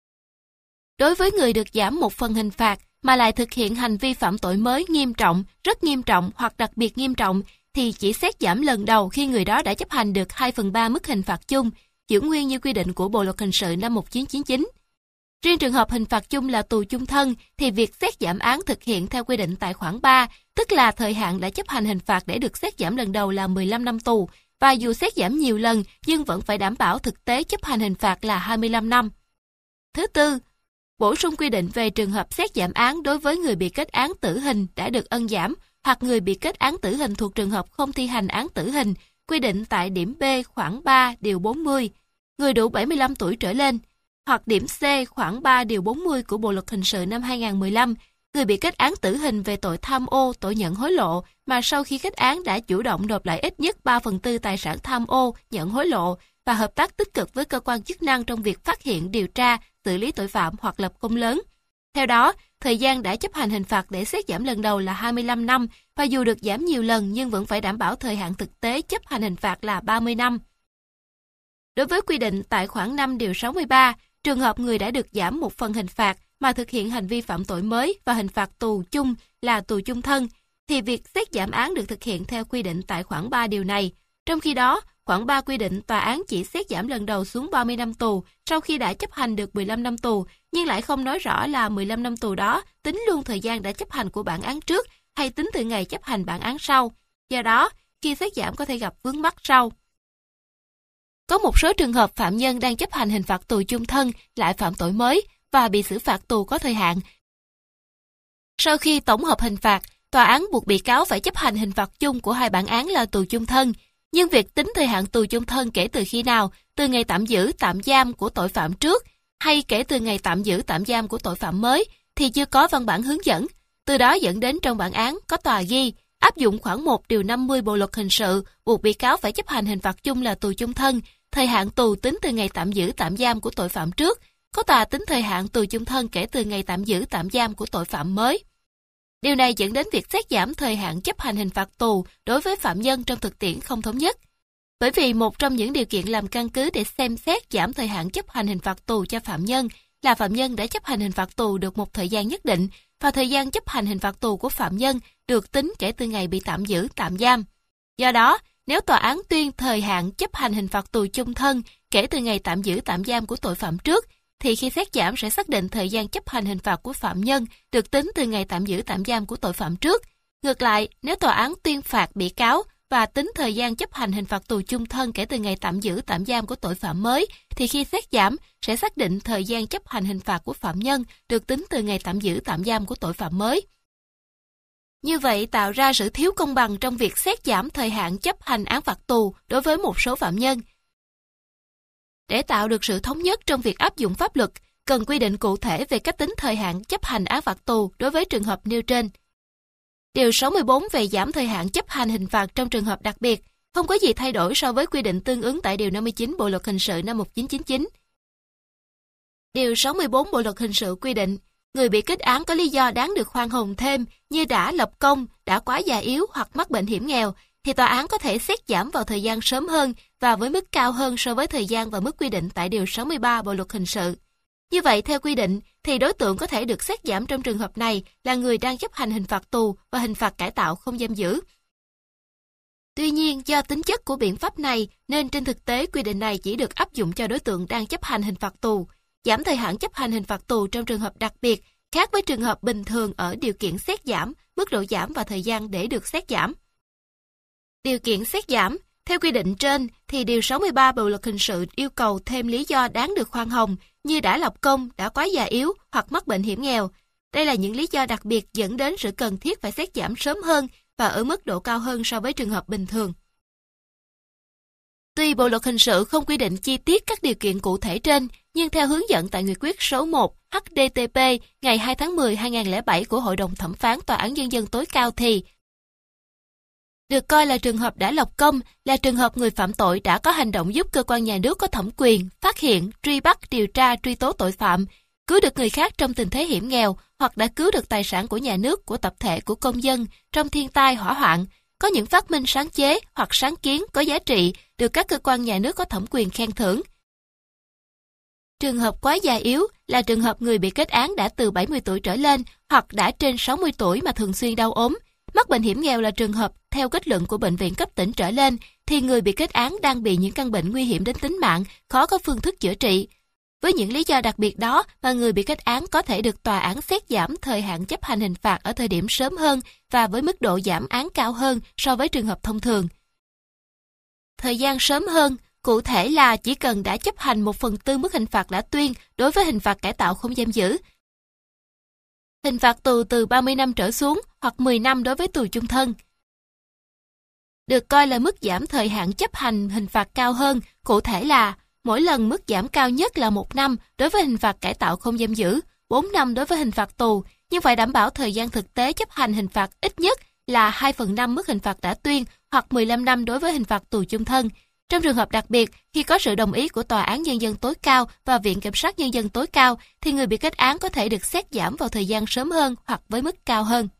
Đối với người được giảm một phần hình phạt mà lại thực hiện hành vi phạm tội mới nghiêm trọng, rất nghiêm trọng hoặc đặc biệt nghiêm trọng thì chỉ xét giảm lần đầu khi người đó đã chấp hành được 2/3 mức hình phạt chung, giữ nguyên như quy định của Bộ luật hình sự năm 1999. Riêng trường hợp hình phạt chung là tù chung thân thì việc xét giảm án thực hiện theo quy định tại khoản 3, tức là thời hạn đã chấp hành hình phạt để được xét giảm lần đầu là 15 năm tù, và dù xét giảm nhiều lần nhưng vẫn phải đảm bảo thực tế chấp hành hình phạt là 25 năm. Thứ tư, bổ sung quy định về trường hợp xét giảm án đối với người bị kết án tử hình đã được ân giảm hoặc người bị kết án tử hình thuộc trường hợp không thi hành án tử hình, quy định tại điểm B khoản 3 điều 40, người đủ 75 tuổi trở lên, hoặc điểm C khoản 3 điều 40 của Bộ luật hình sự năm 2015, người bị kết án tử hình về tội tham ô, tội nhận hối lộ mà sau khi kết án đã chủ động nộp lại ít nhất 3/4 tài sản tham ô, nhận hối lộ và hợp tác tích cực với cơ quan chức năng trong việc phát hiện, điều tra, xử lý tội phạm hoặc lập công lớn. Theo đó, thời gian đã chấp hành hình phạt để xét giảm lần đầu là 25 năm và dù được giảm nhiều lần nhưng vẫn phải đảm bảo thời hạn thực tế chấp hành hình phạt là 30 năm. Đối với quy định tại khoản 5 điều 63, trường hợp người đã được giảm một phần hình phạt mà thực hiện hành vi phạm tội mới và hình phạt tù chung là tù chung thân, thì việc xét giảm án được thực hiện theo quy định tại khoản 3 điều này. Trong khi đó, khoản 3 quy định tòa án chỉ xét giảm lần đầu xuống 30 năm tù sau khi đã chấp hành được 15 năm tù, nhưng lại không nói rõ là 15 năm tù đó tính luôn thời gian đã chấp hành của bản án trước hay tính từ ngày chấp hành bản án sau. Do đó, khi xét giảm có thể gặp vướng mắc sau. Có một số trường hợp phạm nhân đang chấp hành hình phạt tù chung thân lại phạm tội mới và bị xử phạt tù có thời hạn. Sau khi tổng hợp hình phạt, tòa án buộc bị cáo phải chấp hành hình phạt chung của hai bản án là tù chung thân. Nhưng việc tính thời hạn tù chung thân kể từ khi nào, từ ngày tạm giữ, tạm giam của tội phạm trước hay kể từ ngày tạm giữ, tạm giam của tội phạm mới thì chưa có văn bản hướng dẫn. Từ đó dẫn đến trong bản án có tòa ghi áp dụng khoản 1 điều 50 Bộ luật hình sự buộc bị cáo phải chấp hành hình phạt chung là tù chung thân. Thời hạn tù tính từ ngày tạm giữ, tạm giam của tội phạm trước, có tòa tính thời hạn tù chung thân kể từ ngày tạm giữ, tạm giam của tội phạm mới. Điều này dẫn đến việc xét giảm thời hạn chấp hành hình phạt tù đối với phạm nhân trong thực tiễn không thống nhất. Bởi vì một trong những điều kiện làm căn cứ để xem xét giảm thời hạn chấp hành hình phạt tù cho phạm nhân là phạm nhân đã chấp hành hình phạt tù được một thời gian nhất định và thời gian chấp hành hình phạt tù của phạm nhân được tính kể từ ngày bị tạm giữ, tạm giam. Do đó, nếu tòa án tuyên thời hạn chấp hành hình phạt tù chung thân kể từ ngày tạm giữ, tạm giam của tội phạm trước, thì khi xét giảm sẽ xác định thời gian chấp hành hình phạt của phạm nhân được tính từ ngày tạm giữ, tạm giam của tội phạm trước. Ngược lại, nếu tòa án tuyên phạt bị cáo và tính thời gian chấp hành hình phạt tù chung thân kể từ ngày tạm giữ, tạm giam của tội phạm mới, thì khi xét giảm sẽ xác định thời gian chấp hành hình phạt của phạm nhân được tính từ ngày tạm giữ, tạm giam của tội phạm mới. Như vậy tạo ra sự thiếu công bằng trong việc xét giảm thời hạn chấp hành án phạt tù đối với một số phạm nhân. Để tạo được sự thống nhất trong việc áp dụng pháp luật, cần quy định cụ thể về cách tính thời hạn chấp hành án phạt tù đối với trường hợp nêu trên. Điều 64 về giảm thời hạn chấp hành hình phạt trong trường hợp đặc biệt không có gì thay đổi so với quy định tương ứng tại Điều 59 Bộ luật hình sự năm 1999. Điều 64 Bộ luật hình sự quy định, người bị kết án có lý do đáng được khoan hồng thêm như đã lập công, đã quá già yếu hoặc mắc bệnh hiểm nghèo, thì tòa án có thể xét giảm vào thời gian sớm hơn và với mức cao hơn so với thời gian và mức quy định tại Điều 63 Bộ luật hình sự. Như vậy, theo quy định, thì đối tượng có thể được xét giảm trong trường hợp này là người đang chấp hành hình phạt tù và hình phạt cải tạo không giam giữ. Tuy nhiên, do tính chất của biện pháp này, nên trên thực tế quy định này chỉ được áp dụng cho đối tượng đang chấp hành hình phạt tù. Giảm thời hạn chấp hành hình phạt tù trong trường hợp đặc biệt, khác với trường hợp bình thường ở điều kiện xét giảm, mức độ giảm và thời gian để được xét giảm. Điều kiện xét giảm, theo quy định trên thì Điều 63 Bộ luật hình sự yêu cầu thêm lý do đáng được khoan hồng như đã lập công, đã quá già yếu hoặc mắc bệnh hiểm nghèo. Đây là những lý do đặc biệt dẫn đến sự cần thiết phải xét giảm sớm hơn và ở mức độ cao hơn so với trường hợp bình thường. Tuy Bộ luật hình sự không quy định chi tiết các điều kiện cụ thể trên, nhưng theo hướng dẫn tại Nghị quyết số 1 HDTP ngày 2 tháng 10 2007 của Hội đồng Thẩm phán Tòa án Nhân dân tối cao thì Được coi là trường hợp đã lập công, là trường hợp người phạm tội đã có hành động giúp cơ quan nhà nước có thẩm quyền phát hiện, truy bắt, điều tra, truy tố tội phạm, cứu được người khác trong tình thế hiểm nghèo hoặc đã cứu được tài sản của nhà nước, của tập thể, của công dân trong thiên tai hỏa hoạn, có những phát minh sáng chế hoặc sáng kiến có giá trị được các cơ quan nhà nước có thẩm quyền khen thưởng. Trường hợp quá già yếu là trường hợp người bị kết án đã từ 70 tuổi trở lên hoặc đã trên 60 tuổi mà thường xuyên đau ốm. Mắc bệnh hiểm nghèo là trường hợp theo kết luận của bệnh viện cấp tỉnh trở lên thì người bị kết án đang bị những căn bệnh nguy hiểm đến tính mạng, khó có phương thức chữa trị. Với những lý do đặc biệt đó mà người bị kết án có thể được tòa án xét giảm thời hạn chấp hành hình phạt ở thời điểm sớm hơn và với mức độ giảm án cao hơn so với trường hợp thông thường. Thời gian sớm hơn, cụ thể là chỉ cần đã chấp hành 1/4 mức hình phạt đã tuyên đối với hình phạt cải tạo không giam giữ. Hình phạt tù từ 30 năm trở xuống hoặc 10 năm đối với tù chung thân. Được coi là mức giảm thời hạn chấp hành hình phạt cao hơn, cụ thể là mỗi lần mức giảm cao nhất là 1 năm đối với hình phạt cải tạo không giam giữ, 4 năm đối với hình phạt tù, nhưng phải đảm bảo thời gian thực tế chấp hành hình phạt ít nhất là 2/5 mức hình phạt đã tuyên hoặc 15 năm đối với hình phạt tù chung thân. Trong trường hợp đặc biệt, khi có sự đồng ý của Tòa án Nhân dân tối cao và Viện Kiểm sát Nhân dân tối cao, thì người bị kết án có thể được xét giảm vào thời gian sớm hơn hoặc với mức cao hơn.